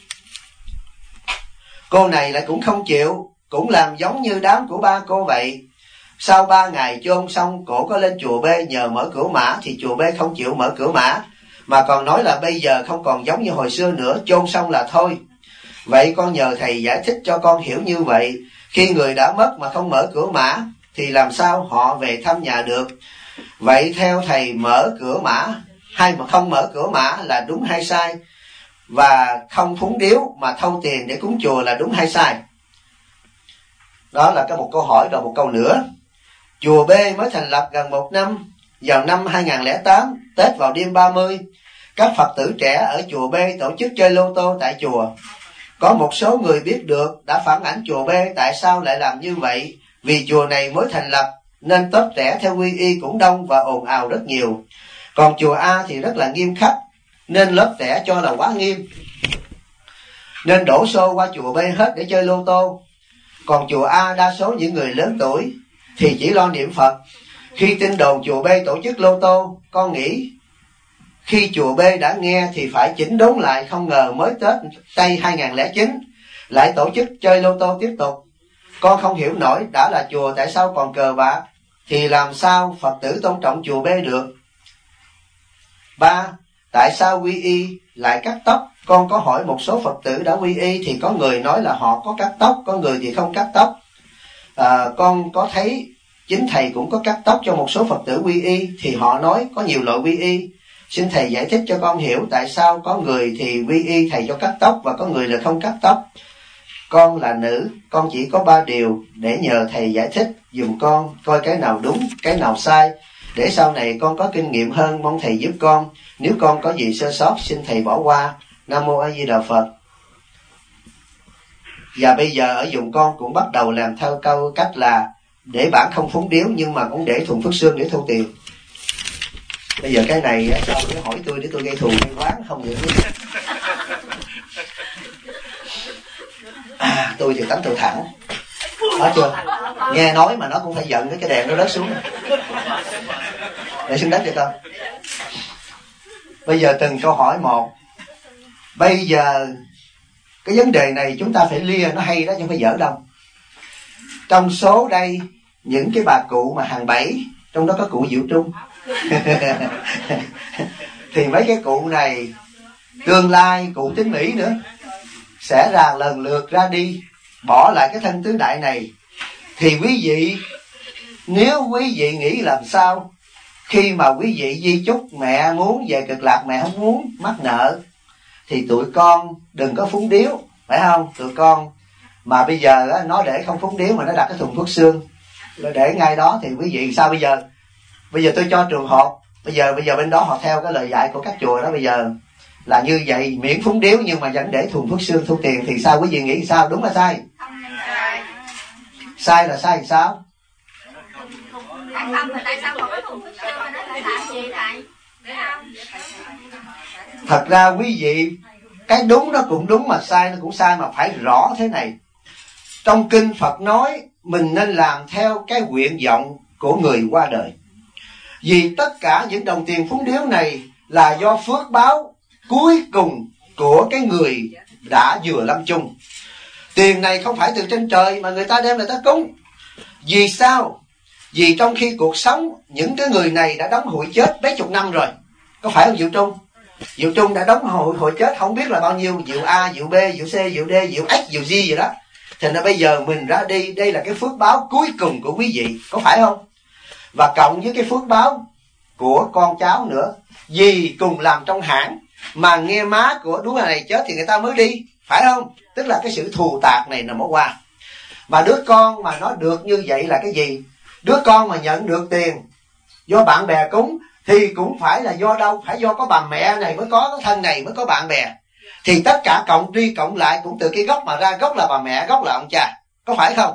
Speaker 2: Cô này lại cũng không chịu, cũng làm giống như đám của ba cô vậy. Sau 3 ngày chôn xong, cổ có lên chùa B nhờ mở cửa mã, thì chùa B không chịu mở cửa mã, mà còn nói là bây giờ không còn giống như hồi xưa nữa, chôn xong là thôi. Vậy con nhờ thầy giải thích cho con hiểu như vậy. Khi người đã mất mà không mở cửa mã thì làm sao họ về thăm nhà được? Vậy theo thầy, mở cửa mã hay mà không mở cửa mã là đúng hay sai? Và không phúng điếu mà thâu tiền để cúng chùa là đúng hay sai? Đó là một câu hỏi. Rồi một câu nữa. Chùa B mới thành lập gần 1 năm. Vào năm 2008, Tết vào đêm 30, các Phật tử trẻ ở chùa B tổ chức chơi lô tô tại chùa. Có một số người biết được đã phản ánh chùa B tại sao lại làm như vậy. Vì chùa này mới thành lập nên tốp trẻ theo quy y cũng đông và ồn ào rất nhiều. Còn chùa A thì rất là nghiêm khắc, nên lớp trẻ cho là quá nghiêm, nên đổ xô qua chùa B hết để chơi lô tô. Còn chùa A đa số những người lớn tuổi thì chỉ lo niệm Phật. Khi tin đồn chùa B tổ chức lô tô, con nghĩ khi chùa B đã nghe thì phải chỉnh đốn lại. Không ngờ mới Tết Tây 2009 lại tổ chức chơi lô tô tiếp tục. Con không hiểu nổi, đã là chùa tại sao còn cờ bạc, thì làm sao Phật tử tôn trọng chùa B được? 3. Tại sao quy y lại cắt tóc? Con có hỏi một số Phật tử đã quy y thì có người nói là họ có cắt tóc, có người thì không cắt tóc. Con có thấy chính thầy cũng có cắt tóc cho một số Phật tử quy y, thì họ nói có nhiều loại quy y. Xin thầy giải thích cho con hiểu tại sao có người thì quy y thầy cho cắt tóc và có người là không cắt tóc. Con là nữ, con chỉ có 3 điều để nhờ thầy giải thích dùm con, coi cái nào đúng, cái nào sai, để sau này con có kinh nghiệm hơn. Mong thầy giúp con, nếu con có gì sơ sót xin thầy bỏ qua. Nam Mô A Di Đà Phật. Và bây giờ ở vùng con cũng bắt đầu làm theo câu cách là để bản không phúng điếu, nhưng mà cũng để thùng phước xương để thu tiền. Bây giờ cái này sao cứ hỏi tôi để tôi gây thù gây oán không vậy? Tôi thì tánh tôi thẳng, nói chưa? Nghe nói mà nó cũng phải giận cái đèn nó rớt xuống để xuống đất được không? Bây giờ từng câu hỏi một. Bây giờ cái vấn đề này chúng ta phải lia nó hay đó, chứ không phải dở đâu. Trong số đây những cái bà cụ mà hàng 7, trong đó có cụ Diệu Trung thì mấy cái cụ này tương lai cụ Tín Mỹ nữa sẽ lần lượt ra đi, bỏ lại cái thân tứ đại này. Thì quý vị, nếu quý vị nghĩ làm sao khi mà quý vị di chúc mẹ muốn về Cực Lạc, mẹ không muốn mắc nợ, thì tụi con đừng có phúng điếu, phải không? Tụi con mà bây giờ nó để không phúng điếu mà nó đặt cái thùng phước xương để ngay đó, thì quý vị sao bây giờ? Bây giờ tôi cho trường hợp bây giờ bên đó họ theo cái lời dạy của các chùa đó, bây giờ là như vậy, miễn phúng điếu nhưng mà vẫn để thùng phước xương thu tiền, thì sao quý vị nghĩ sao? Đúng là sai? Sai là sai thì sao? Thật ra quý vị, cái đúng nó cũng đúng mà sai nó cũng sai, mà phải rõ thế này. Trong kinh Phật nói mình nên làm theo cái nguyện vọng của người qua đời. Vì tất cả những đồng tiền phúng điếu này là do phước báo cuối cùng của cái người đã vừa lâm chung. Tiền này không phải từ trên trời mà người ta đem người ta cúng. Vì sao? Vì trong khi cuộc sống những cái người này đã đóng hụi chết mấy chục năm rồi. Có phải không Diệu Trung? Diệu Trung đã đóng hụi chết không biết là bao nhiêu, Diệu A, Diệu B, Diệu C, Diệu D, Diệu X, Diệu G gì đó. Thành ra bây giờ mình ra đi, đây là cái phước báo cuối cùng của quý vị, có phải không? Và cộng với cái phước báo của con cháu nữa, vì cùng làm trong hãng mà nghe má của đứa này chết thì người ta mới đi, phải không? Tức là cái sự thù tạc này nó qua. Mà đứa con mà nó được như vậy là cái gì? Đứa con mà nhận được tiền do bạn bè cúng thì cũng phải là do đâu? Phải do có bà mẹ này mới có cái thân này mới có bạn bè. Thì tất cả cộng đi cộng lại cũng từ cái gốc mà ra, gốc là bà mẹ, gốc là ông cha, có phải không?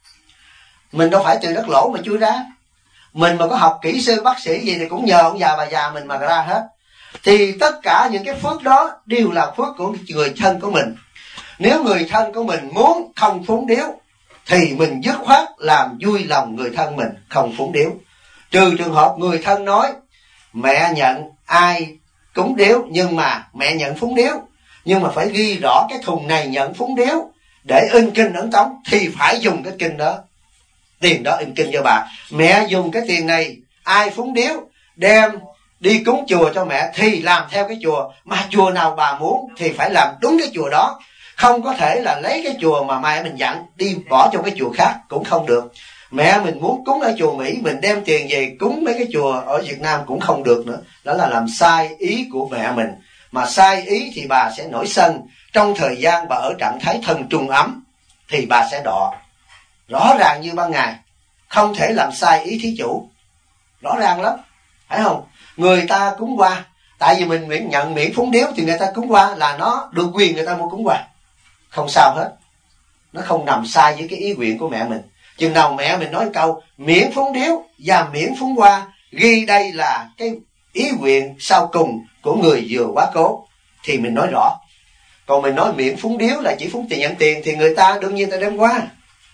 Speaker 2: Mình đâu phải từ đất lỗ mà chui ra. Mình mà có học kỹ sư bác sĩ gì thì cũng nhờ ông già bà già mình mà ra hết. Thì tất cả những cái phước đó đều là phước của người thân của mình. Nếu người thân của mình muốn không phúng điếu thì mình dứt khoát làm vui lòng người thân mình, không phúng điếu. Trừ trường hợp người thân nói mẹ nhận ai cúng điếu nhưng mà mẹ nhận phúng điếu, nhưng mà phải ghi rõ cái thùng này nhận phúng điếu để in kinh ấn tống, thì phải dùng cái kinh đó, tiền đó in kinh cho bà. Mẹ dùng cái tiền này ai phúng điếu đem đi cúng chùa cho mẹ thì làm theo cái chùa, mà chùa nào bà muốn thì phải làm đúng cái chùa đó. Không có thể là lấy cái chùa mà mẹ mình dặn đi bỏ cho cái chùa khác, cũng không được. Mẹ mình muốn cúng ở chùa Mỹ, mình đem tiền về cúng mấy cái chùa ở Việt Nam cũng không được nữa. Đó là làm sai ý của mẹ mình. Mà sai ý thì bà sẽ nổi sân. Trong thời gian bà ở trạng thái thân trùng ấm thì bà sẽ đọ. Rõ ràng như ban ngày, không thể làm sai ý thí chủ. Rõ ràng lắm, phải không? Người ta cúng qua, tại vì mình nhận miễn phúng điếu thì người ta cúng qua là nó được quyền người ta mua cúng qua, không sao hết. Nó không nằm sai với cái ý nguyện của mẹ mình. Chừng nào mẹ mình nói câu miễn phúng điếu và miễn phúng qua, ghi đây là cái ý nguyện sau cùng của người vừa quá cố, thì mình nói rõ. Còn mình nói miễn phúng điếu là chỉ phúng tiền nhận tiền thì người ta đương nhiên ta đem qua.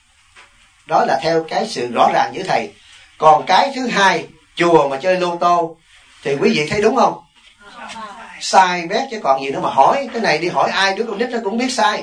Speaker 2: Đó là theo cái sự rõ ràng với thầy. Còn cái thứ hai, chùa mà chơi lô tô thì quý vị thấy đúng không? Sai bét chứ còn gì nữa mà hỏi. Cái này đi hỏi ai đứa con nít nó cũng biết sai.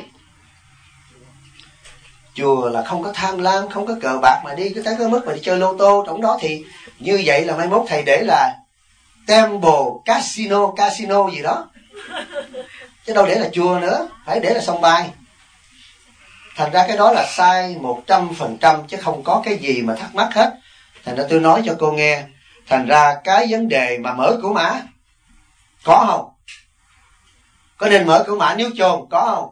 Speaker 2: Chùa là không có tham lam, không có cờ bạc mà đi cứ tới cái mức mà đi chơi lô tô. Trong đó thì như vậy là mai mốt thầy để là Temple Casino gì đó, chứ đâu để là chùa nữa, phải để là sòng bài. Thành ra cái đó là sai 100% chứ không có cái gì mà thắc mắc hết. Thành ra tôi nói cho cô nghe. Thành ra cái vấn đề mà mở cửa mã có không? Có nên mở cửa mã nếu chôn có không?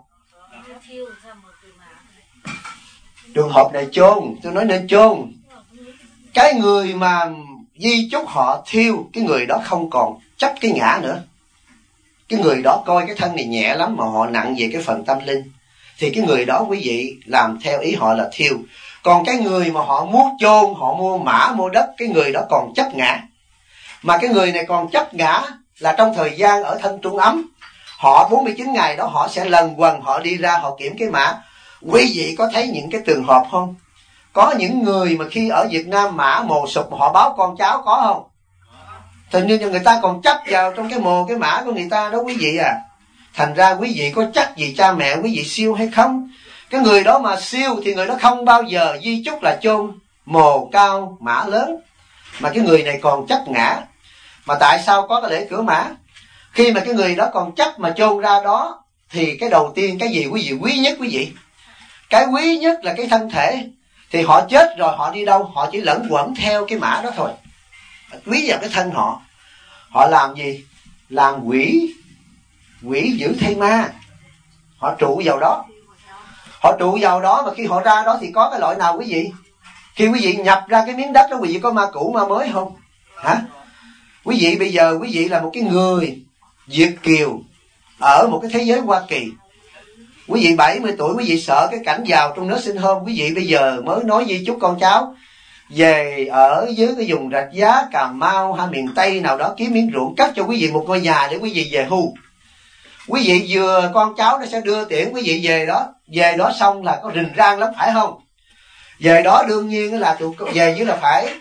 Speaker 2: Trường hợp này chôn, tôi nói nên chôn. Cái người mà di chúc họ thiêu, cái người đó không còn chấp cái ngã nữa. Cái người đó coi cái thân này nhẹ lắm mà họ nặng về cái phần tâm linh, thì cái người đó quý vị làm theo ý họ là thiêu. Còn cái người mà họ muốn chôn, họ mua mã mua đất, cái người đó còn chấp ngã. Mà cái người này còn chấp ngã là trong thời gian ở thân trung ấm, họ 49 ngày đó họ sẽ lần quần họ đi ra họ kiểm cái mã. Quý vị có thấy những cái trường hợp không? Có những người mà khi ở Việt Nam mã mồ sụp họ báo con cháu có không? Thành như người ta còn chấp vào trong cái mồ cái mã của người ta đó quý vị à. Thành ra quý vị có chắc gì cha mẹ quý vị siêu hay không? Cái người đó mà siêu thì người đó không bao giờ di chúc là chôn mồ cao mã lớn. Mà cái người này còn chấp ngã. Mà tại sao có cái lễ cửa mã? Khi mà cái người đó còn chấp mà chôn ra đó, thì cái đầu tiên cái gì quý vị quý nhất quý vị? Cái quý nhất là cái thân thể. Thì họ chết rồi họ đi đâu? Họ chỉ lẫn quẩn theo cái mã đó thôi. Quý vào cái thân họ. Họ làm gì? Làm quỷ giữ thay ma. Họ trụ vào đó. Họ trụ vào đó mà khi họ ra đó thì có cái loại nào quý vị? Khi quý vị nhập ra cái miếng đất đó, quý vị có ma cũ ma mới không? Hả? Quý vị bây giờ quý vị là một cái người Việt kiều ở một cái thế giới Hoa Kỳ. Quý vị 70 tuổi quý vị sợ cái cảnh vào trong nước sinh hôm. Quý vị bây giờ mới nói di chúc con cháu về ở dưới cái vùng Rạch Giá, Cà Mau hay miền Tây nào đó kiếm miếng ruộng cắt cho quý vị một ngôi nhà để quý vị về hưu. Quý vị vừa con cháu nó sẽ đưa tiễn quý vị về đó. Về đó xong là có rình rang lắm phải không? Về đó đương nhiên là về dưới là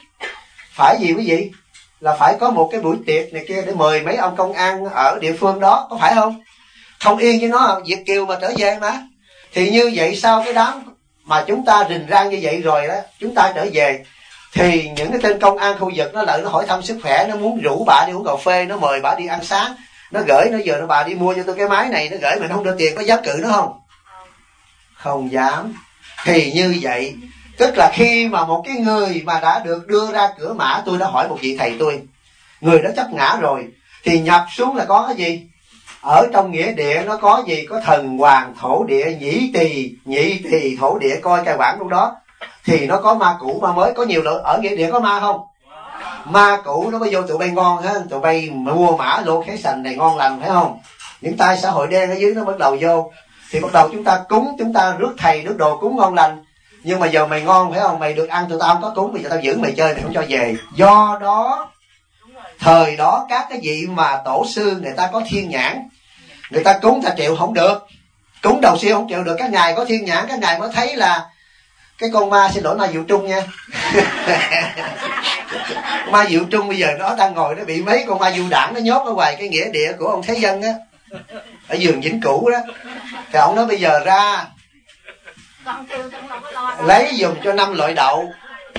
Speaker 2: phải gì quý vị? Là phải có một cái buổi tiệc này kia để mời mấy ông công an ở địa phương đó, có phải không? Không yên với nó Việt kiều mà trở về mà. Thì như vậy sau cái đám mà chúng ta rình rang như vậy rồi đó, chúng ta trở về thì những cái tên công an khu vực nó lại nó hỏi thăm sức khỏe, nó muốn rủ bà đi uống cà phê, nó mời bà đi ăn sáng, nó gửi nó giờ nó bà đi mua cho tôi cái máy này, nó gửi mình không đưa tiền, có dám cự nó không? Không dám. Thì như vậy, tức là khi mà một cái người mà đã được đưa ra cửa mã, tôi đã hỏi một vị thầy tôi, người đó chấp ngã rồi, thì nhập xuống là có cái gì? Ở trong nghĩa địa nó có gì? Có thần hoàng thổ địa, nhị tỳ thổ địa, coi cai quản lúc đó. Thì nó có ma cũ ma mới, có nhiều loại. Ở nghĩa địa có ma không? Ma cũ nó mới vô tụi bay ngon ha, tụi bay mua mã lô khế sành này ngon lành, phải không? Những tay xã hội đen ở dưới nó bắt đầu vô, thì bắt đầu chúng ta cúng, chúng ta rước thầy rước đồ cúng ngon lành. Nhưng mà giờ mày ngon phải không? Mày được ăn tụi tao không có cúng, bây giờ tao giữ mày chơi, mày không cho về. Do đó thời đó các cái vị mà tổ sư người ta có thiên nhãn, người ta cúng ta triệu không được, cúng đầu siêu không chịu được. Các ngài có thiên nhãn, các ngài mới thấy là cái con ma, xin lỗi ma Diệu Trung nha ma Diệu Trung bây giờ nó đang ngồi, nó bị mấy con ma du đảng nó nhốt ở ngoài cái nghĩa địa của ông Thế Dân á, ở vườn Vĩnh Cửu đó. Thì ông nói bây giờ ra lấy dùng cho 5 loại đậu: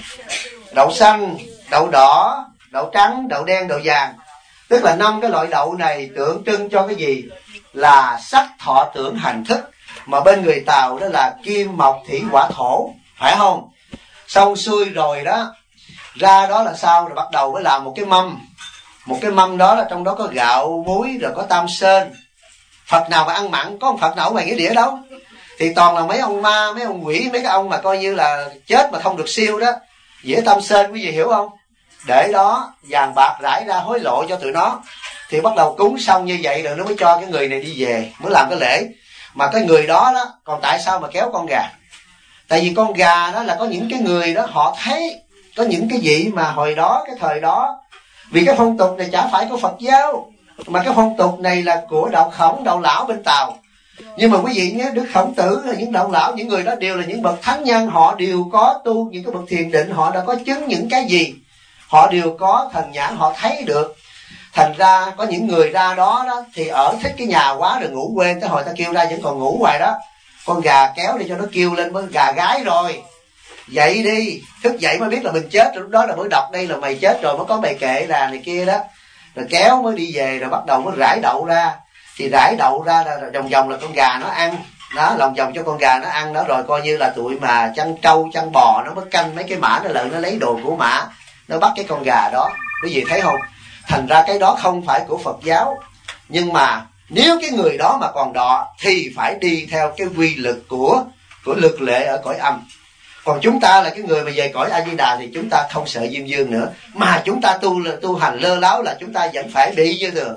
Speaker 2: đậu xanh, đậu đỏ, đậu trắng, đậu đen, đậu vàng. Tức là 5 cái loại đậu này tượng trưng cho cái gì? Là sắc thọ tưởng hành thức. Mà bên người Tàu đó là kim mộc thủy hỏa thổ, phải không? Xong xuôi rồi đó, ra đó là sao? Rồi bắt đầu mới làm một cái mâm. Một cái mâm đó là trong đó có gạo, muối, rồi có tam sơn. Phật nào mà ăn mặn, có ông Phật nào ở ngoài nghĩa địa đâu. Thì toàn là mấy ông ma, mấy ông quỷ, mấy cái ông mà coi như là chết mà không được siêu đó. Dĩa tam sơn, quý vị hiểu không? Để đó vàng bạc rải ra hối lộ cho tụi nó. Thì bắt đầu cúng xong như vậy rồi nó mới cho cái người này đi về, mới làm cái lễ. Mà cái người đó đó, còn tại sao mà kéo con gà? Tại vì con gà đó là có những cái người đó họ thấy, có những cái vị mà hồi đó, cái thời đó, vì cái phong tục này chả phải của Phật giáo, mà cái phong tục này là của đạo Khổng, đạo Lão bên Tàu. Nhưng mà quý vị nhé, Đức Khổng Tử là những đạo lão, những người đó đều là những bậc thánh nhân, họ đều có tu những cái bậc thiền định, họ đã có chứng những cái gì, họ đều có thần nhãn, họ thấy được. Thành ra có những người ra đó đó thì ở thích cái nhà quá rồi ngủ quên, tới hồi ta kêu ra vẫn còn ngủ hoài đó. Con gà kéo đi cho nó kêu lên, mới gà gái rồi, dậy đi, thức dậy mới biết là mình chết. Lúc đó là mới đọc đây là mày chết rồi, mới có bài kệ là này kia đó. Rồi kéo mới đi về, rồi bắt đầu mới rải đậu ra. Thì rải đậu ra là vòng vòng là con gà nó ăn đó, lòng vòng cho con gà nó ăn đó. Rồi coi như là tụi mà chăn trâu chăn bò nó mới canh mấy cái mã nó lợn, nó lấy đồ của mã, nó bắt cái con gà đó. Quý vị thấy không? Thành ra cái đó không phải của Phật giáo. Nhưng mà nếu cái người đó mà còn đọ thì phải đi theo cái quy lực của lực lệ ở cõi âm. Còn chúng ta là cái người mà về cõi A Di Đà thì chúng ta không sợ Diêm Dương nữa. Mà chúng ta tu hành lơ láo là chúng ta vẫn phải bị như thường.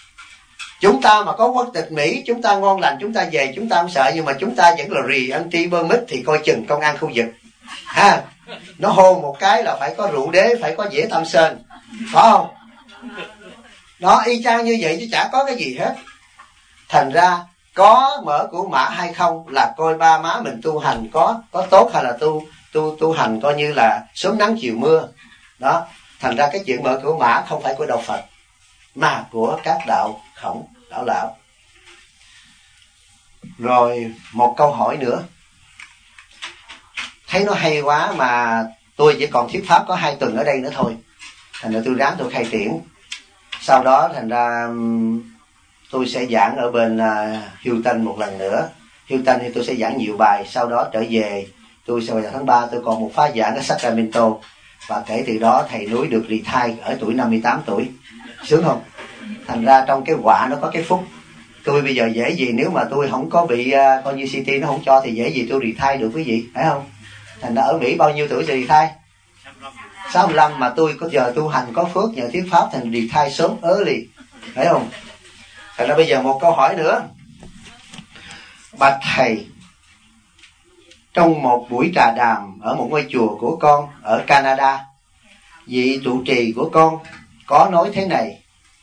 Speaker 2: Chúng ta mà có quốc tịch Mỹ, chúng ta ngon lành, chúng ta về chúng ta không sợ. Nhưng mà chúng ta vẫn là anti-Burmese thì coi chừng công an khu vực ha. Nó hôn một cái là phải có rượu đế, phải có dĩa tam sơn, có không? Nó y chang như vậy chứ chả có cái gì hết. Thành ra có mở của mã hay không là coi ba má mình tu hành có tốt hay là tu hành coi như là sớm nắng chiều mưa đó. Thành ra cái chuyện mở của mã không phải của đạo Phật mà của các đạo Khổng, đạo Lão. Rồi một câu hỏi nữa, thấy nó hay quá mà tôi chỉ còn thuyết pháp có 2 tuần ở đây nữa thôi, thành ra tôi ráng tôi khai triển. Sau đó thành ra tôi sẽ giảng ở bên Houston một lần nữa. Houston thì tôi sẽ giảng nhiều bài. Sau đó trở về tôi sẽ vào tháng 3 tôi còn một khóa giảng ở Sacramento. Và kể từ đó thầy núi được retire ở tuổi 58 tuổi. Sướng không? Thành ra trong cái quả nó có cái phúc. Tôi bây giờ dễ gì nếu mà tôi không có bị coi như City nó không cho thì dễ gì tôi retire được quý vị, phải không? Thành ra ở Mỹ bao nhiêu tuổi thì retire? 65 mà tôi có giờ tu hành có phước nhờ thuyết pháp thành retire sớm early, phải không? Thành ra bây giờ một câu hỏi nữa. Bạch thầy, trong một buổi trà đàm ở một ngôi chùa của con ở Canada, vị trụ trì của con có nói thế này: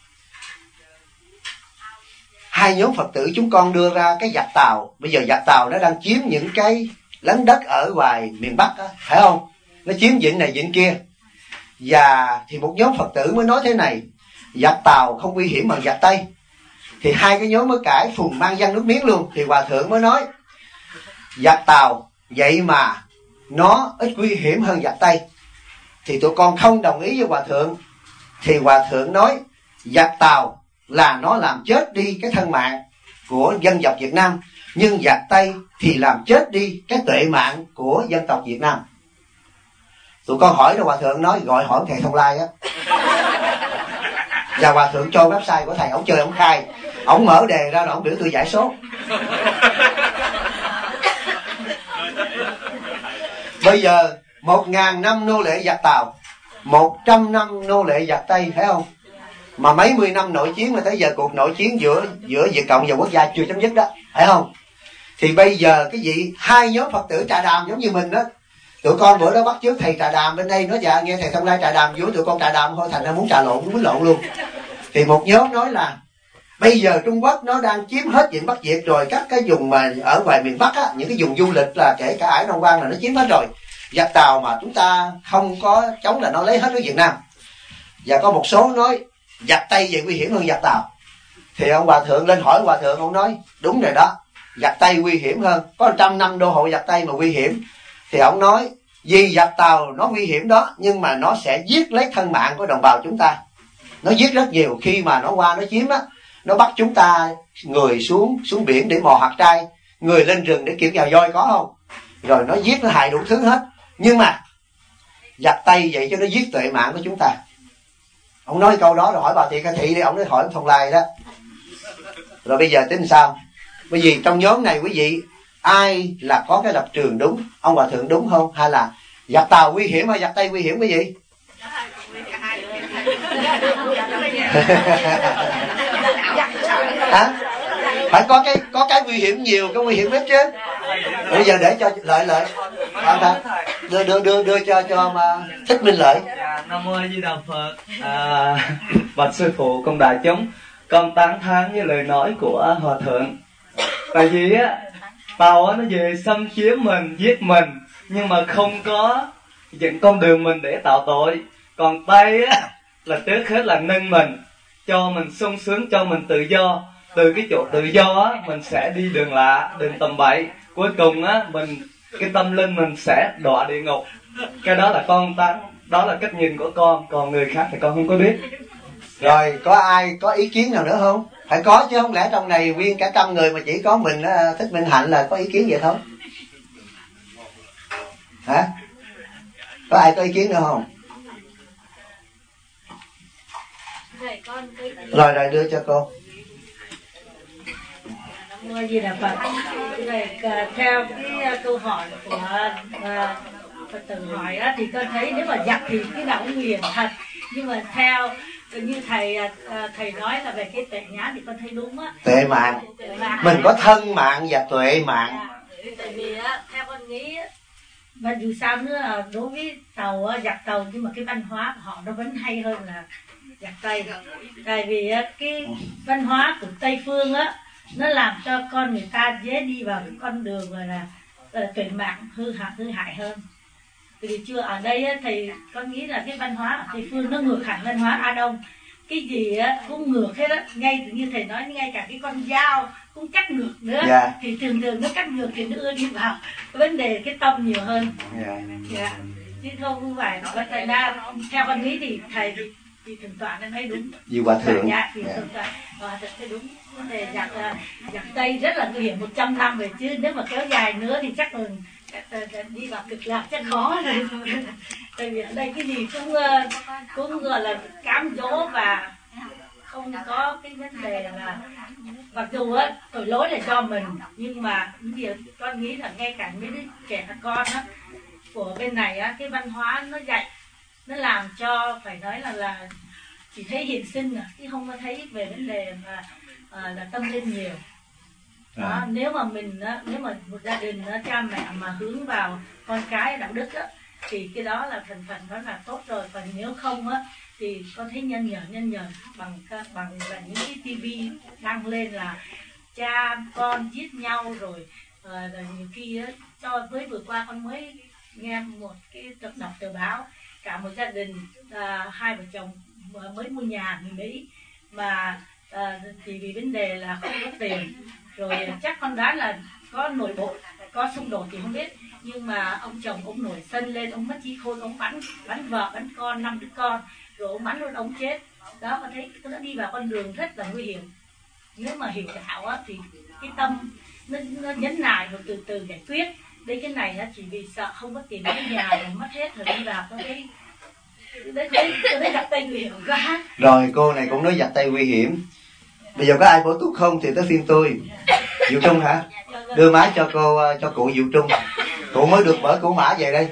Speaker 2: 2 nhóm Phật tử chúng con đưa ra cái giặc Tàu. Bây giờ giặc Tàu nó đang chiếm những cái lánh đất ở ngoài miền Bắc đó, phải không? Nó chiếm vịnh này vịnh kia. Và thì một nhóm Phật tử mới nói thế này: giặc Tàu không nguy hiểm bằng giặc Tây. Thì 2 cái nhóm mới cãi phùng mang văng nước miếng luôn. Thì Hòa Thượng mới nói: giặc Tàu vậy mà nó ít nguy hiểm hơn giặc Tây. Thì tụi con không đồng ý với Hòa Thượng. Thì Hòa Thượng nói: giặc Tàu là nó làm chết đi cái thân mạng của dân tộc Việt Nam. nhưng giặc Tây thì làm chết đi cái tuệ mạng của dân tộc Việt Nam. Tụi con hỏi đâu Hòa Thượng nói gọi hỏi thầy Thông Lai á. Và Hòa Thượng cho website của thầy, ổng chơi ổng khai, ổng mở đề ra là ổng biểu tôi giải số. Bây giờ 1000 năm nô lệ giặc Tàu, 100 năm nô lệ giặc Tây, thấy không? Mà mấy mươi năm nội chiến mà tới giờ cuộc nội chiến giữa Việt Cộng và quốc gia chưa chấm dứt đó, thấy không? Thì bây giờ cái gì hai nhóm Phật tử Trà Đàm giống như mình đó, tụi con bữa đó bắt chước thầy Trà Đàm bên đây nói dạ nghe thầy Thông Lai Trà Đàm vui, tụi con Trà Đàm thôi, thành ra muốn trà lộn muốn lộn luôn. Thì một nhóm nói là bây giờ Trung Quốc nó đang chiếm hết Vịnh Bắc Việt rồi, các cái vùng mà ở ngoài miền Bắc á, những cái vùng du lịch là kể cả Ải Nam Quan là nó chiếm hết rồi. Giặc Tàu mà chúng ta không có chống là nó lấy hết nước Việt Nam. Và có một số nói giặc Tây vậy nguy hiểm hơn giặc Tàu. Thì ông Hòa Thượng lên hỏi Hòa Thượng, ông nói đúng rồi đó, giặc Tây nguy hiểm hơn, có 100 năm đô hộ giặc Tây mà nguy hiểm. Thì ông nói vì giặc Tàu nó nguy hiểm đó, nhưng mà nó sẽ giết lấy thân mạng của đồng bào chúng ta. Nó giết rất nhiều, khi mà nó qua nó chiếm á, nó bắt chúng ta người xuống biển để mò hạt trai, người lên rừng để kiểm vào voi, có không? Rồi nó giết, nó hại đủ thứ hết. Nhưng mà giặc Tây vậy cho nó giết tuệ mạng của chúng ta. Ông nói câu đó rồi hỏi bà Thị Ca Thị đi, ông nói hỏi ông Thông Lai đó. Rồi bây giờ tính sao? Bởi vì trong nhóm này quý vị ai là có cái lập trường đúng, ông Hòa Thượng đúng không? Hay là giặc Tàu nguy hiểm hay giặc Tây nguy hiểm quý vị? Hả? Phải có cái nguy hiểm nhiều, cái nguy hiểm ít chứ. Bây giờ để cho lợi đưa cho mà Thích Minh Lợi.
Speaker 5: Nam mô A Di Đà Phật. Bạch sư phụ cùng đại chúng, con tán thán với lời nói của Hòa Thượng. Tại vì á, Tàu nó về xâm chiếm mình, giết mình, nhưng mà không có dựng con đường mình để tạo tội. Còn Tây á là trước hết là nâng mình, cho mình sung sướng, cho mình tự do. Từ cái chỗ tự do á, mình sẽ đi đường lạ, đường tầm bậy. Cuối cùng á, cái tâm linh mình sẽ đọa địa ngục. Cái đó là con tán, đó là cách nhìn của con, còn người khác thì con không có biết.
Speaker 2: Rồi có ai có ý kiến nào nữa không? Phải có chứ, không lẽ trong này nguyên cả 100 người mà chỉ có mình Thích Minh Hạnh là có ý kiến vậy thôi? Hả? Có ai có ý kiến nữa không? Rồi đưa cho cô.
Speaker 6: Nam mô A Di Đà Phật. Theo cái câu hỏi của Phật tử hỏi á, thì con thấy nếu mà giặc thì cái nào cũng nguy hiểm thật, nhưng mà theo như thầy nói là về cái tệ nhãn thì con thấy đúng á.
Speaker 2: Tệ mạng. Mình có thân mạng và tuệ mạng.
Speaker 6: Tại vì á, theo con nghĩ á, và dù sao nữa đối với Tàu giặc Tàu, nhưng mà cái văn hóa của họ nó vẫn hay hơn là giặc Tây. Tại vì cái văn hóa của Tây phương á, nó làm cho con người ta dễ đi vào cái con đường gọi là tuệ mạng hư hại hơn. Vì chưa ở đây á, thì con nghĩ là cái văn hóa ở Tây phương nó ngược hẳn văn hóa A Đông. Cái gì á cũng ngược hết á, ngay như thầy nói, ngay cả cái con dao cũng cắt ngược nữa. Thì thường nó cắt ngược thì nó ưa đi vào cái vấn đề cái tâm nhiều hơn. Chứ không phải tại ra theo con nghĩ thì thầy thì thượng tọa nên thấy đúng.
Speaker 2: Vì Hòa Thượng.
Speaker 6: Thì thượng tọa Hòa Thượng thấy đúng. Vấn đề giặc Tây rất là nguy hiểm 100 năm về, chứ nếu mà kéo dài nữa thì chắc là đi vào cực lạc chắc khó rồi. Tại vì ở đây cái gì cũng gọi là cám dỗ và không có cái vấn đề là, mặc dù á tội lỗi là do mình, nhưng mà những điều con nghĩ là ngay cả mấy đứa trẻ con á của bên này á, cái văn hóa nó dạy, nó làm cho phải nói là chỉ thấy hiện sinh chứ không có thấy về vấn đề mà là tâm linh nhiều. Đó, nếu mà một gia đình cha mẹ mà hướng vào con cái đạo đức á, thì cái đó là thành phần đó là tốt rồi. Còn nếu không á thì con thấy nhân nhở bằng là những cái tivi đăng lên là cha con giết nhau rồi nhiều khi á, cho với vừa qua con mới nghe một cái đọc tờ báo, cả một gia đình hai vợ chồng mới mua nhà người Mỹ mà thì vì vấn đề là không có tiền, rồi chắc con đoán là có nội bộ, có xung đột thì không biết, nhưng mà ông chồng ông nổi sân lên, ông mất trí khôn, ông bắn vợ bắn con 5 đứa con, rồi ông bắn luôn ông chết. Đó, con thấy nó đi vào con đường rất là nguy hiểm. nếu mà hiểu đạo á, thì cái tâm nó nhấn nại rồi từ từ giải quyết. Đây cái này á, chỉ vì sợ không có tiền cái nhà rồi mất hết rồi đi vào có cái đấy giặt tay nguy hiểm quá.
Speaker 2: Rồi cô này cũng nói giặt tay nguy hiểm. Bây giờ có ai bổ túc không thì tới phiên tôi. Diệu Trung hả? Đưa máy cho cô, cho cụ Diệu Trung. Cụ mới được mở Củ Mã về đây.